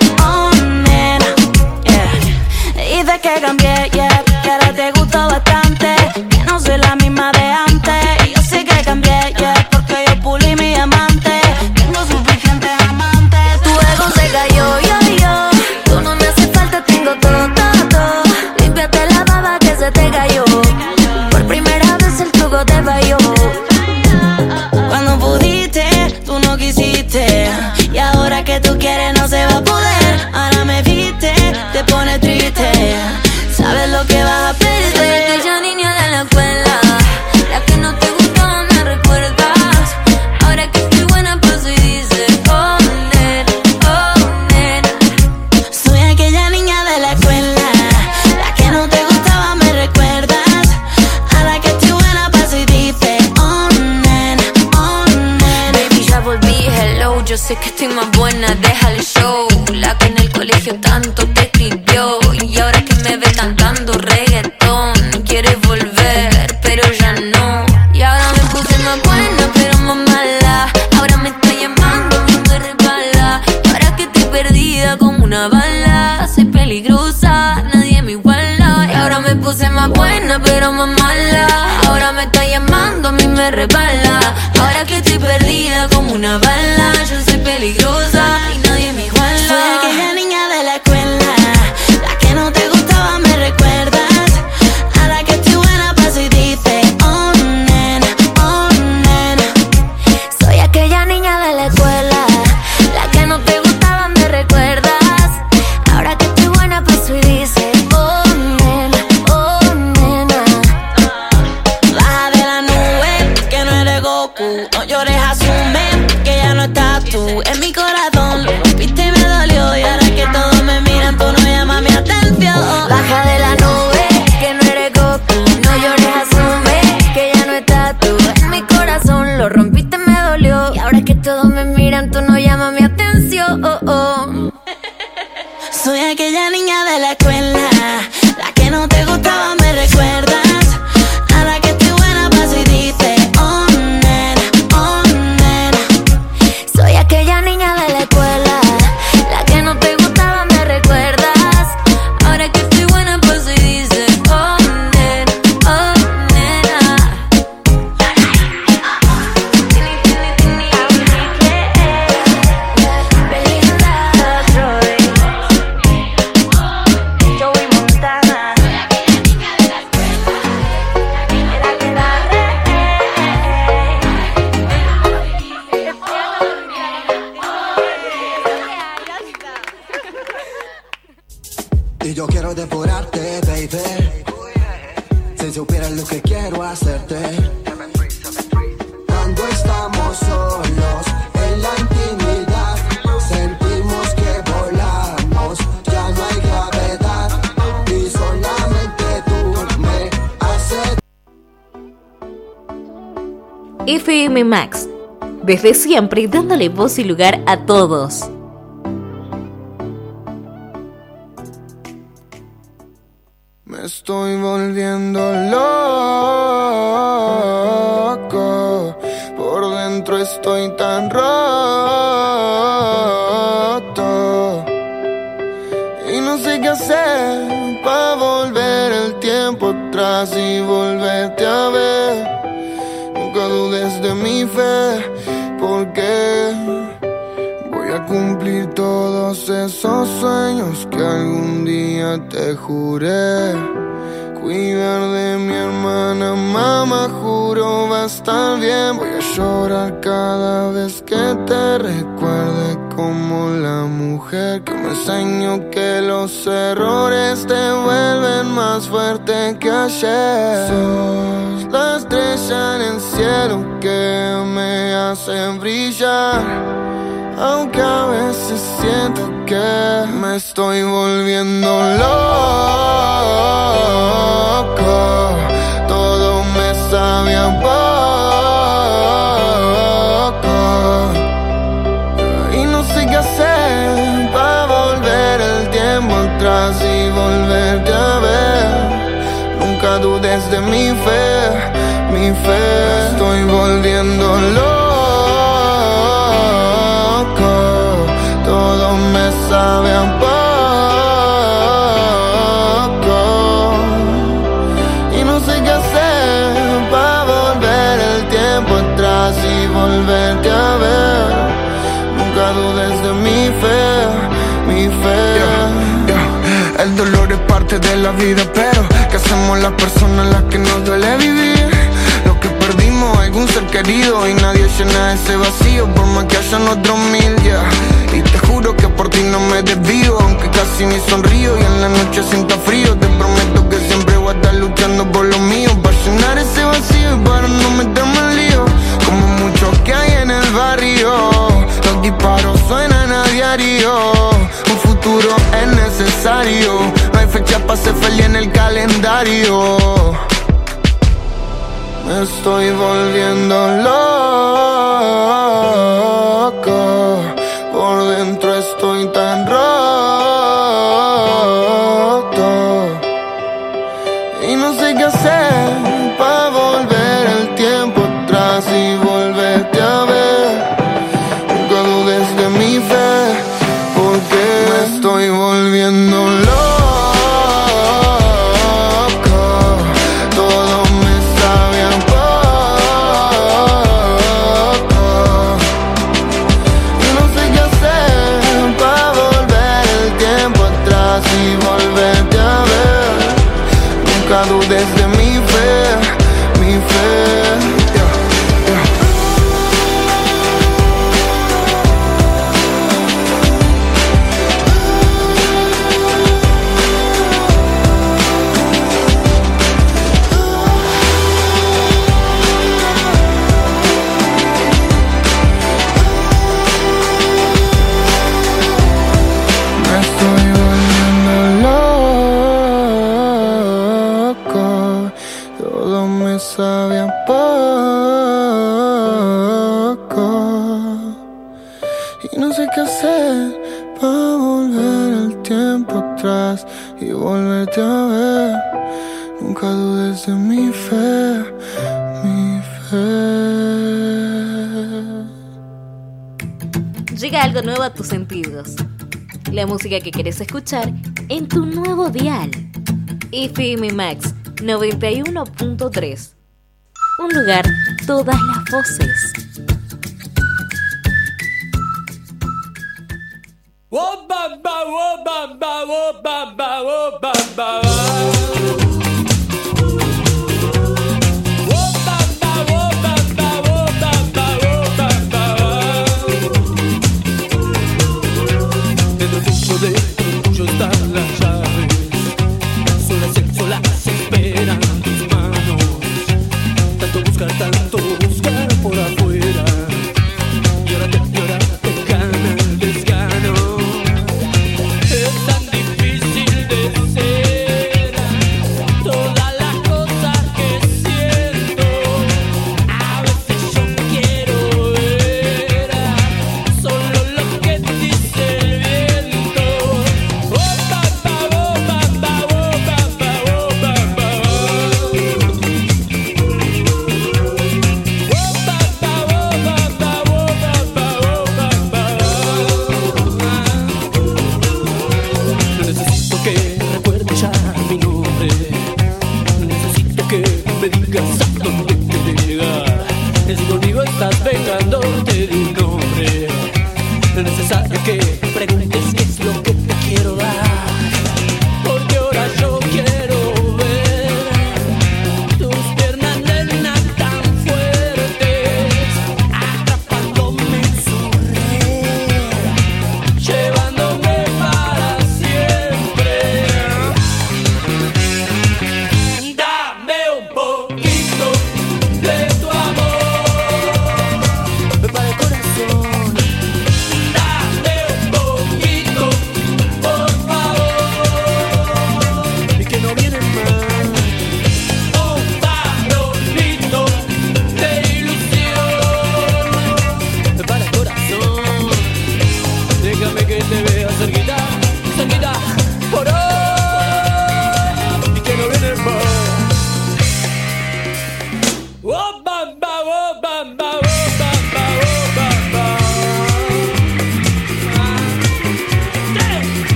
yeah. Dices que cambié, yeah, que ahora te gustó bastante, que no soy la misma de antes. Y yo sé que cambié, yeah, porque yo pulí mi amante. Tengo suficientes amantes. Tu ego se cayó, yo. Tú no me hace falta, tengo todo. Límpiate la baba que se te cayó. Por primera vez el truco te falló. Cuando pudiste, tú no quisiste. Y ahora que tú quieres no se va a poder. Ahora me viste, te pone triste. Sabes lo que vas a perder. Soy aquella niña de la escuela, la que no te gustaba, me recuerdas. Ahora que estoy buena paso y dices, oh nena, oh nena. Soy aquella niña de la escuela, la que no te gustaba, me recuerdas. Ahora que estoy buena paso y dices, oh nena, oh nena. Baby, ya volví, hello, yo sé que estoy más buena, deja el show. La que en el colegio tanto te escribió, y ahora que me ve cantando reggaetón, quieres volver, pero ya no. Y ahora me puse más buena, pero más mala. Ahora me está llamando, me resbala. Y ahora que estoy perdida como una bala, soy peligrosa, nadie me iguala. Y ahora me puse más buena, pero más mala. Ahora me está llamando, a mí me resbala. Ahora que estoy perdida como una bala, yo soy peligrosa y nadie me iguala. Soy aquella niña de la escuela, la que no te gustaba, me recuerdas. Ahora que estoy buena paso y dices, oh nena, oh nena. Soy aquella niña de la escuela, la que no te gustaba, me recuerdas. Ahora que estoy buena paso y dices, oh nena, oh nena. Baja de la nube, que no eres Goku. No llores, asume que ya no estás tú en mi corazón. Lo rompiste y me dolió, y ahora que todos me miran, tú no llamas mi atención. Baja de la nube, que no eres Goku. No llores, asume que ya no estás tú en mi corazón. Lo rompiste, me dolió, y ahora que todos me miran, tú no llamas mi atención. Soy aquella niña de la escuela, la que no te gustaba, me recuerdas. Ahora que estoy buena paso y dices, oh nena, oh nena. Soy aquella niña de la escuela, la que no te gustaba, me recuerdas. Ahora que estoy buena paso y dices, oh nena, oh nena. Joey Montana. Y yo quiero devorarte, baby. Si supieras lo que quiero hacerte. Cuando estamos solos en la intimidad, sentimos que volamos, ya no hay gravedad. Y solamente tú me haces. FM Max, desde siempre dándole voz y lugar a todos. Me estoy volviendo loco, por dentro estoy tan roto y no sé qué hacer para volver el tiempo atrás y volverte a ver. Nunca dudes de mi fe, porque voy a cumplir todos esos sueños que algún día te juré. Cuidar de mi hermana, mamá, juro va a estar bien. Voy a llorar cada vez que te recuerde como la mujer que me enseñó que los errores te vuelven más fuerte que ayer. Sos la estrella en el cielo que me hace brillar, aunque a veces siento que me estoy volviendo loco. Todo me sabe a poco. dudes de mi fe, mi fe. Estoy volviendo loco, todo me sabe a poco y no sé qué hacer para volver el tiempo atrás y volverte a ver. Nunca dudes de mi fe, mi fe. El dolor es parte de la vida, pero ¿qué hacemos las personas a las que nos duele vivir? Lo que perdimos, algún ser querido, y nadie llena ese vacío por más que hayan otros mil, Y te juro que por ti no me desvío, aunque casi ni sonrío y en la noche sienta frío. Te prometo que siempre voy a estar luchando por lo mío, para llenar ese vacío y para no meterme en lío, como muchos que hay en el barrio. Los disparos suenan a diario, un futuro es necesario, no hay fecha para ser feliz en el calendario. Me estoy volviendo loco, por dentro estoy tan roto y no sé qué hacer para volver el tiempo atrás y volverte a ver. Nunca dudes de mi fe, porque me estoy volviendo loco. Nunca dudes de mi fe, mi fe. Me estoy volviendo loco, todo me sabe a poco y no sé qué hacer para volver el tiempo atrás y volverte a ver. Nunca dudes de mi fe, mi fe. Llega algo nuevo a tus sentidos. La música que querés escuchar en tu nuevo dial. FM Max 91.3. Un lugar, todas las voces. Oh, bamba, oh, bamba, oh, bamba, oh, bamba. De tuyo está la llave, sola sexo las esperan tus manos. Tanto buscar por afuera, y ahora te gana el desgano. Es tan difícil de ser.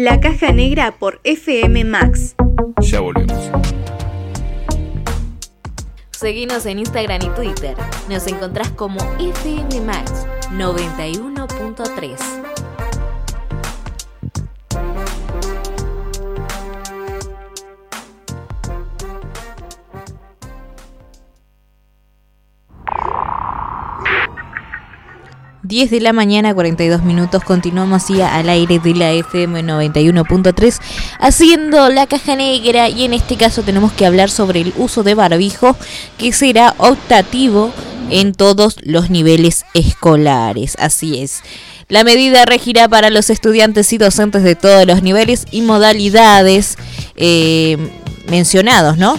La Caja Negra por FM Max. Ya volvemos. Seguinos en Instagram y Twitter. Nos encontrás como FM Max 91.3. ...10 de la mañana, 42 minutos... continuamos así al aire de la FM 91.3... haciendo la caja negra... y en este caso tenemos que hablar sobre el uso de barbijo... que será optativo en todos los niveles escolares. Así es. La medida regirá para los estudiantes y docentes de todos los niveles y modalidades mencionados, ¿no?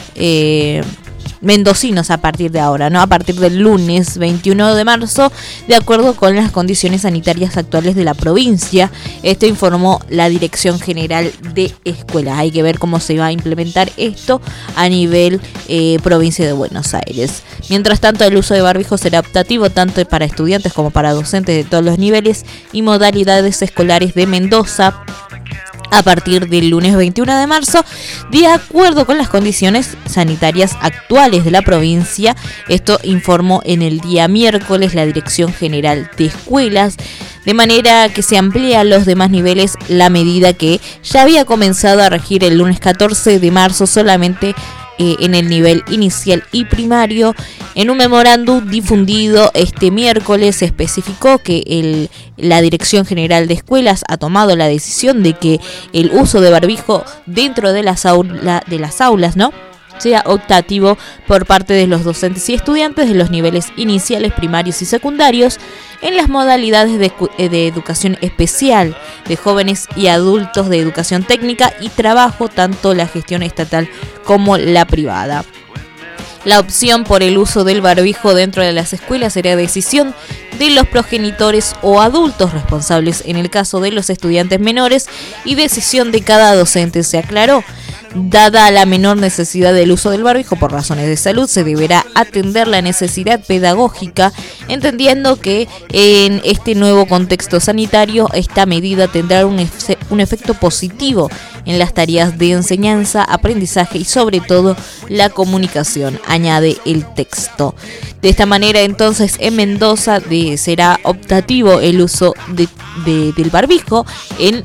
Mendocinos a partir de ahora, ¿no? A partir del lunes 21 de marzo, de acuerdo con las condiciones sanitarias actuales de la provincia. Esto informó la Dirección General de Escuelas. Hay que ver cómo se va a implementar esto a nivel provincia de Buenos Aires. Mientras tanto, el uso de barbijo será optativo tanto para estudiantes como para docentes de todos los niveles y modalidades escolares de Mendoza a partir del lunes 21 de marzo, de acuerdo con las condiciones sanitarias actuales de la provincia. Esto informó en el día miércoles la Dirección General de Escuelas, de manera que se amplía a los demás niveles la medida que ya había comenzado a regir el lunes 14 de marzo solamente en el nivel inicial y primario. En un memorándum difundido este miércoles se especificó que la Dirección General de Escuelas ha tomado la decisión de que el uso de barbijo dentro de las aulas, ¿no?, sea optativo por parte de los docentes y estudiantes de los niveles iniciales, primarios y secundarios, en las modalidades de educación especial, de jóvenes y adultos, de educación técnica y trabajo, tanto la gestión estatal como la privada. La opción por el uso del barbijo dentro de las escuelas será decisión de los progenitores o adultos responsables en el caso de los estudiantes menores y decisión de cada docente, se aclaró. Dada la menor necesidad del uso del barbijo por razones de salud, se deberá atender la necesidad pedagógica, entendiendo que en este nuevo contexto sanitario esta medida tendrá un efecto positivo en las tareas de enseñanza, aprendizaje y sobre todo la comunicación, añade el texto. De esta manera, entonces, en Mendoza será optativo el uso del barbijo en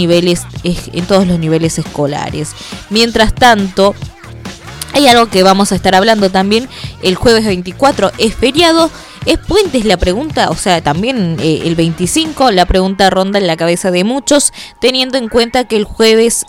todos los niveles escolares. Mientras tanto, hay algo que vamos a estar hablando también. El jueves 24 es feriado. ¿Es puente? Es la pregunta, o sea, también el 25, la pregunta ronda en la cabeza de muchos, teniendo en cuenta que el jueves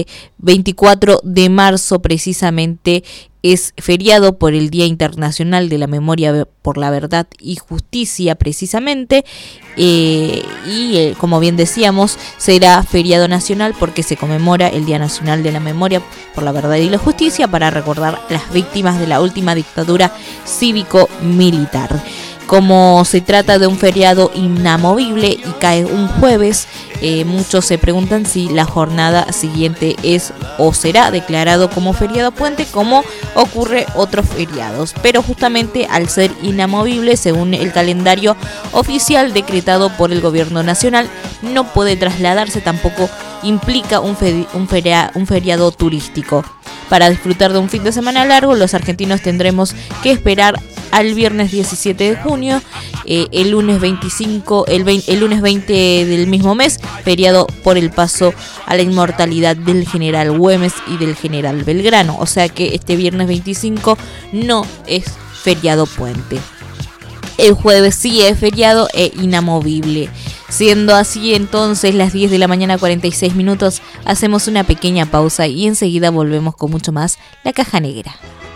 24 de marzo precisamente es feriado por el Día Internacional de la Memoria por la Verdad y Justicia precisamente, y como bien decíamos, será feriado nacional porque se conmemora el Día Nacional de la Memoria por la Verdad y la Justicia para recordar las víctimas de la última dictadura cívico-militar. Como se trata de un feriado inamovible y cae un jueves, muchos se preguntan si la jornada siguiente es o será declarado como feriado puente, como ocurre otros feriados. Pero justamente al ser inamovible, según el calendario oficial decretado por el gobierno nacional, no puede trasladarse, tampoco implica un feriado turístico. Para disfrutar de un fin de semana largo, los argentinos tendremos que esperar al viernes 17 de junio, el lunes 25, el lunes 20 del mismo mes, feriado por el paso a la inmortalidad del general Güemes y del general Belgrano. O sea que este viernes 25 no es feriado puente. El jueves sí es feriado e inamovible. Siendo así, entonces, las 10 de la mañana 46 minutos, hacemos una pequeña pausa y enseguida volvemos con mucho más La Caja Negra.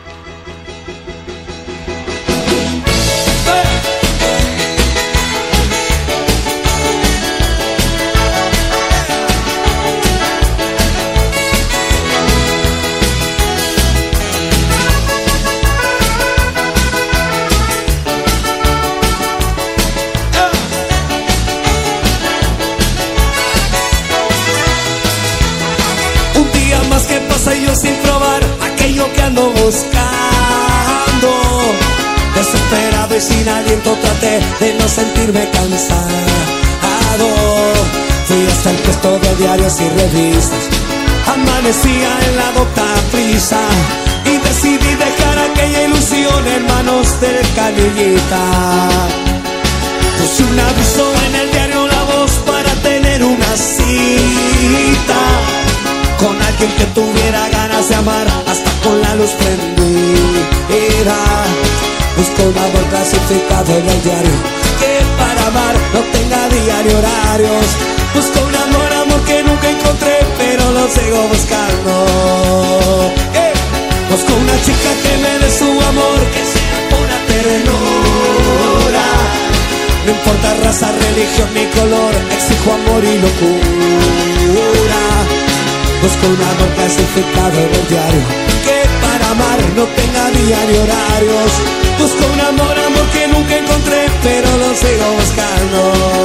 Y yo sin probar aquello que ando buscando, desesperado y sin aliento traté de no sentirme cansado. fui hasta el puesto de diarios y revistas. Amanecía en la docta prisa y decidí dejar aquella ilusión en manos del canillita. Puse un aviso en el diario La Voz para tener una cita con alguien que tuviera ganas de amar hasta con la luz prendida. Busco un amor clasificado en el diario que para amar no tenga día ni horarios. Busco un amor, amor que nunca encontré, pero lo sigo buscando. Busco una chica que me dé su amor, que sea pura ternura. No importa raza, religión ni color, exijo amor y locura. Busco un amor clasificado en el diario que para amar no tenga día ni horarios. Busco un amor, amor que nunca encontré, pero lo sigo buscando.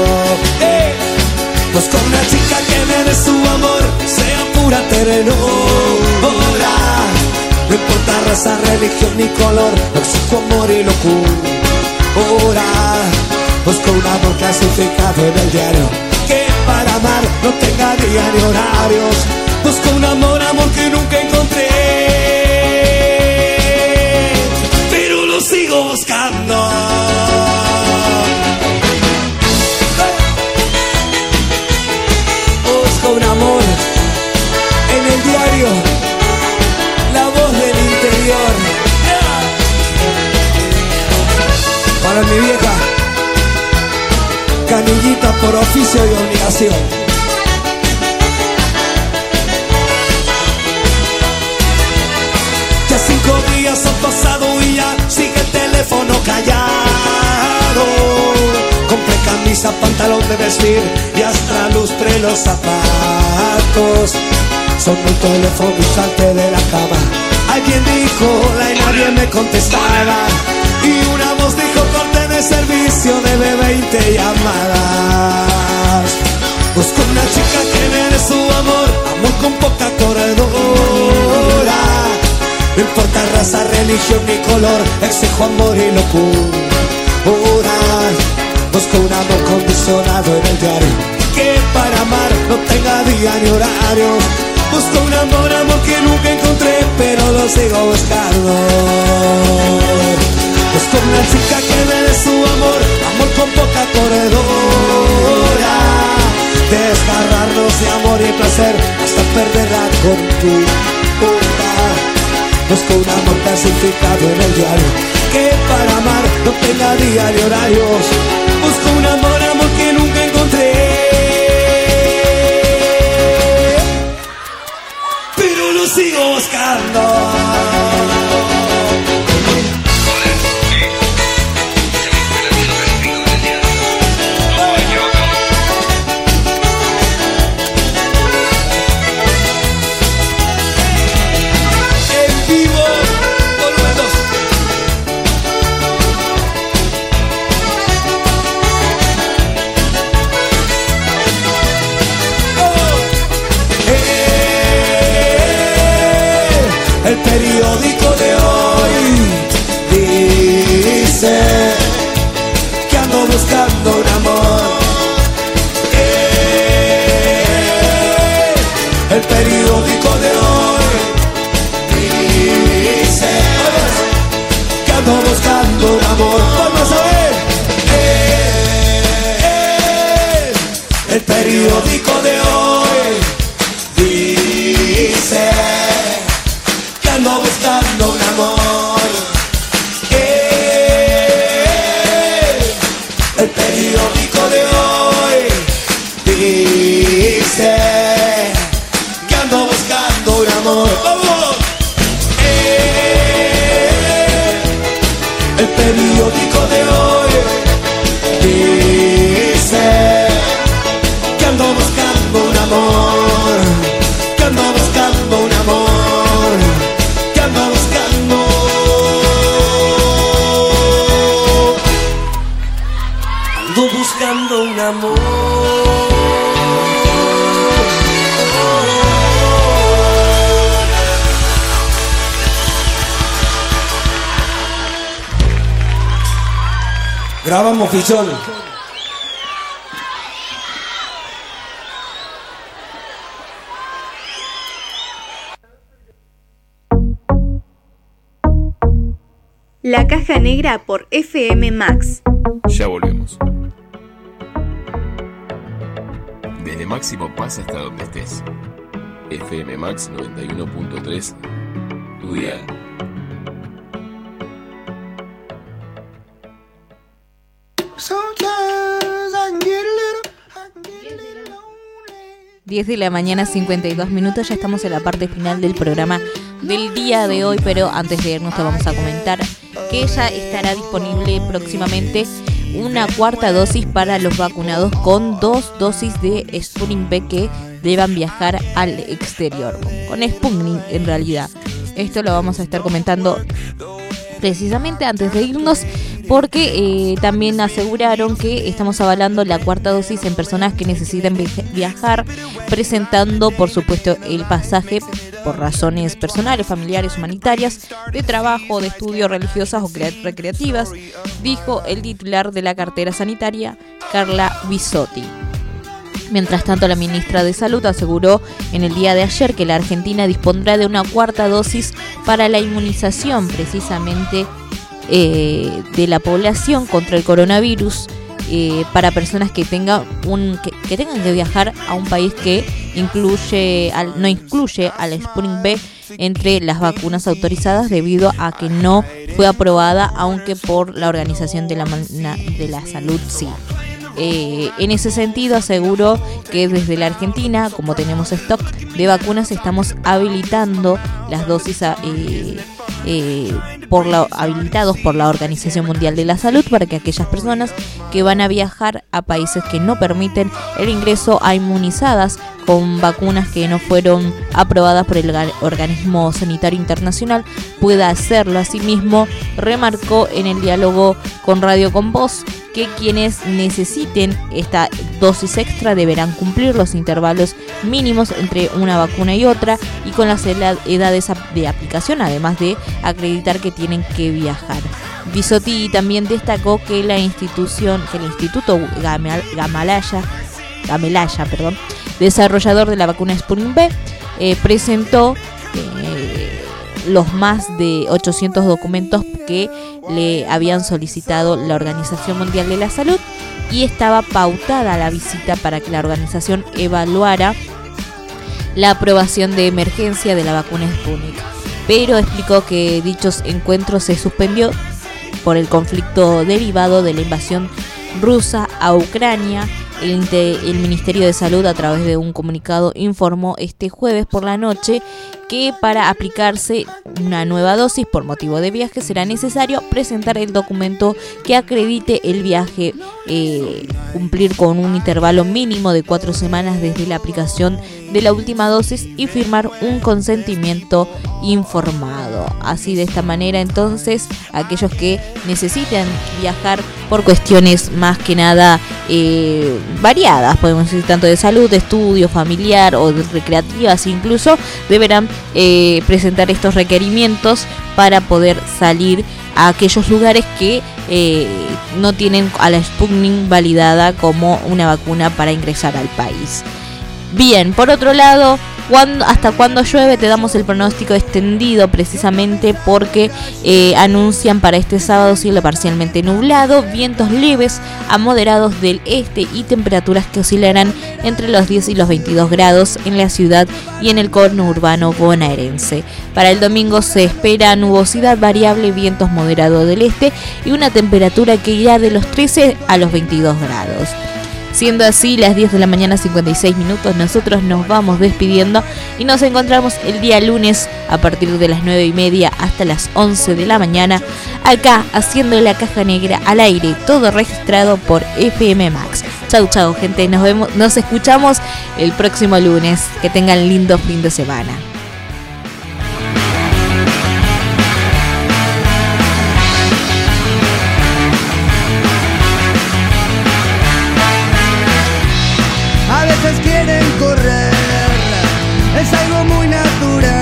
Busco una chica que me dé su amor, sea pura ternura. No importa raza, religión ni color, exijo amor y locura. Busco un amor clasificado en el diario que para amar no tenga día ni horarios. Busco un amor, amor que nunca encontré, pero lo sigo buscando. Busco un amor en el diario La Voz del Interior. Para mi vieja canillita por oficio y obligación. Ya 5 días han pasado y ya sigue el teléfono callado. Compré camisa, pantalón de vestir y hasta lustré los zapatos. Sonó el teléfono y salté de la cama. Alguien dijo hola y nadie me contestaba. Y una voz dijo corte de servicio, debe 20 llamadas. Busco una chica que me dé su amor, amor con poca corredora. No importa raza, religión ni color, exijo amor y locura. Busco un amor condicionado en el diario que para amar no tenga día ni horarios. Busco un amor, amor que nunca encontré, pero lo sigo buscando. Busco una chica que me dé su amor, amor con poca corredora. Desgarrarnos de amor y placer hasta perder la contura. Busco un amor clasificado en el diario que para amar no tenga día ni horarios. Busco un amor, amor que nunca encontré, pero lo sigo buscando. El periódico de hoy dice que ando buscando un amor. El periódico de hoy dice que ando buscando un amor. Vamos a ver. El periódico de hoy dice ando buscando un amor. El periódico de hoy dice que ando buscando un amor. ¡Vamos! El periódico de hoy dice que ando buscando un amor. Que ando buscando un amor. Ando buscando un amor. Grabamos, fichón. La Caja Negra por FM Max. Ya volvemos. Desde Máximo pasa hasta donde estés. FM Max 91.3, tu dial. Sometimes I can get a little 10 de la mañana, 52 minutos. Ya estamos en la parte final del programa del día de hoy, pero antes de irnos te vamos a comentar que ya estará disponible próximamente una cuarta dosis para los vacunados con 2 dosis de Sputnik V que deban viajar al exterior. Con Sputnik, en realidad. Esto lo vamos a estar comentando precisamente antes de irnos, porque también aseguraron que estamos avalando la cuarta dosis en personas que necesiten viajar, presentando por supuesto el pasaje por razones personales, familiares, humanitarias, de trabajo, de estudio, religiosas o recreativas, dijo el titular de la cartera sanitaria, Carla Bisotti. Mientras tanto, la ministra de Salud aseguró en el día de ayer que la Argentina dispondrá de una cuarta dosis para la inmunización precisamente de la población contra el coronavirus, para personas que tengan que viajar a un país que no incluye al Sputnik V entre las vacunas autorizadas, debido a que no fue aprobada, aunque por la Organización de la Salud sí. En ese sentido, aseguró que desde la Argentina, como tenemos stock de vacunas, estamos habilitando las dosis habilitados por la Organización Mundial de la Salud, para que aquellas personas que van a viajar a países que no permiten el ingreso a inmunizadas con vacunas que no fueron aprobadas por el Organismo Sanitario Internacional pueda hacerlo. Asimismo, remarcó en el diálogo con Radio Con Voz que quienes necesiten esta dosis extra deberán cumplir los intervalos mínimos entre una vacuna y otra, y con las edades de aplicación, además de acreditar que tienen que viajar. Bisotti también destacó que el Instituto Gamelaya, desarrollador de la vacuna Sputnik V, presentó los más de 800 documentos que le habían solicitado la Organización Mundial de la Salud, y estaba pautada la visita para que la organización evaluara la aprobación de emergencia de la vacuna Sputnik. Pero explicó que dichos encuentros se suspendió por el conflicto derivado de la invasión rusa a Ucrania. El Ministerio de Salud, a través de un comunicado, informó este jueves por la noche que para aplicarse una nueva dosis por motivo de viaje será necesario presentar el documento que acredite el viaje, cumplir con un intervalo mínimo de 4 semanas desde la aplicación de la última dosis y firmar un consentimiento informado. Así, de esta manera, entonces, aquellos que necesiten viajar por cuestiones más que nada variadas, podemos decir, tanto de salud, de estudio, familiar o de recreativas incluso, deberán presentar estos requerimientos para poder salir a aquellos lugares que no tienen a la Sputnik validada como una vacuna para ingresar al país. Bien, por otro lado, hasta cuando llueve, te damos el pronóstico extendido, precisamente porque anuncian para este sábado cielo parcialmente nublado, vientos leves a moderados del este y temperaturas que oscilarán entre los 10 y los 22 grados en la ciudad y en el conurbano bonaerense. Para el domingo se espera nubosidad variable, vientos moderados del este y una temperatura que irá de los 13 a los 22 grados. Siendo así, las 10 de la mañana, 56 minutos, nosotros nos vamos despidiendo y nos encontramos el día lunes a partir de las 9:30 hasta las 11 de la mañana, acá haciendo la Caja Negra al aire, todo registrado por FM Max. Chau, gente, nos escuchamos el próximo lunes. Que tengan lindo fin de semana. Quieren correr, es algo muy natural.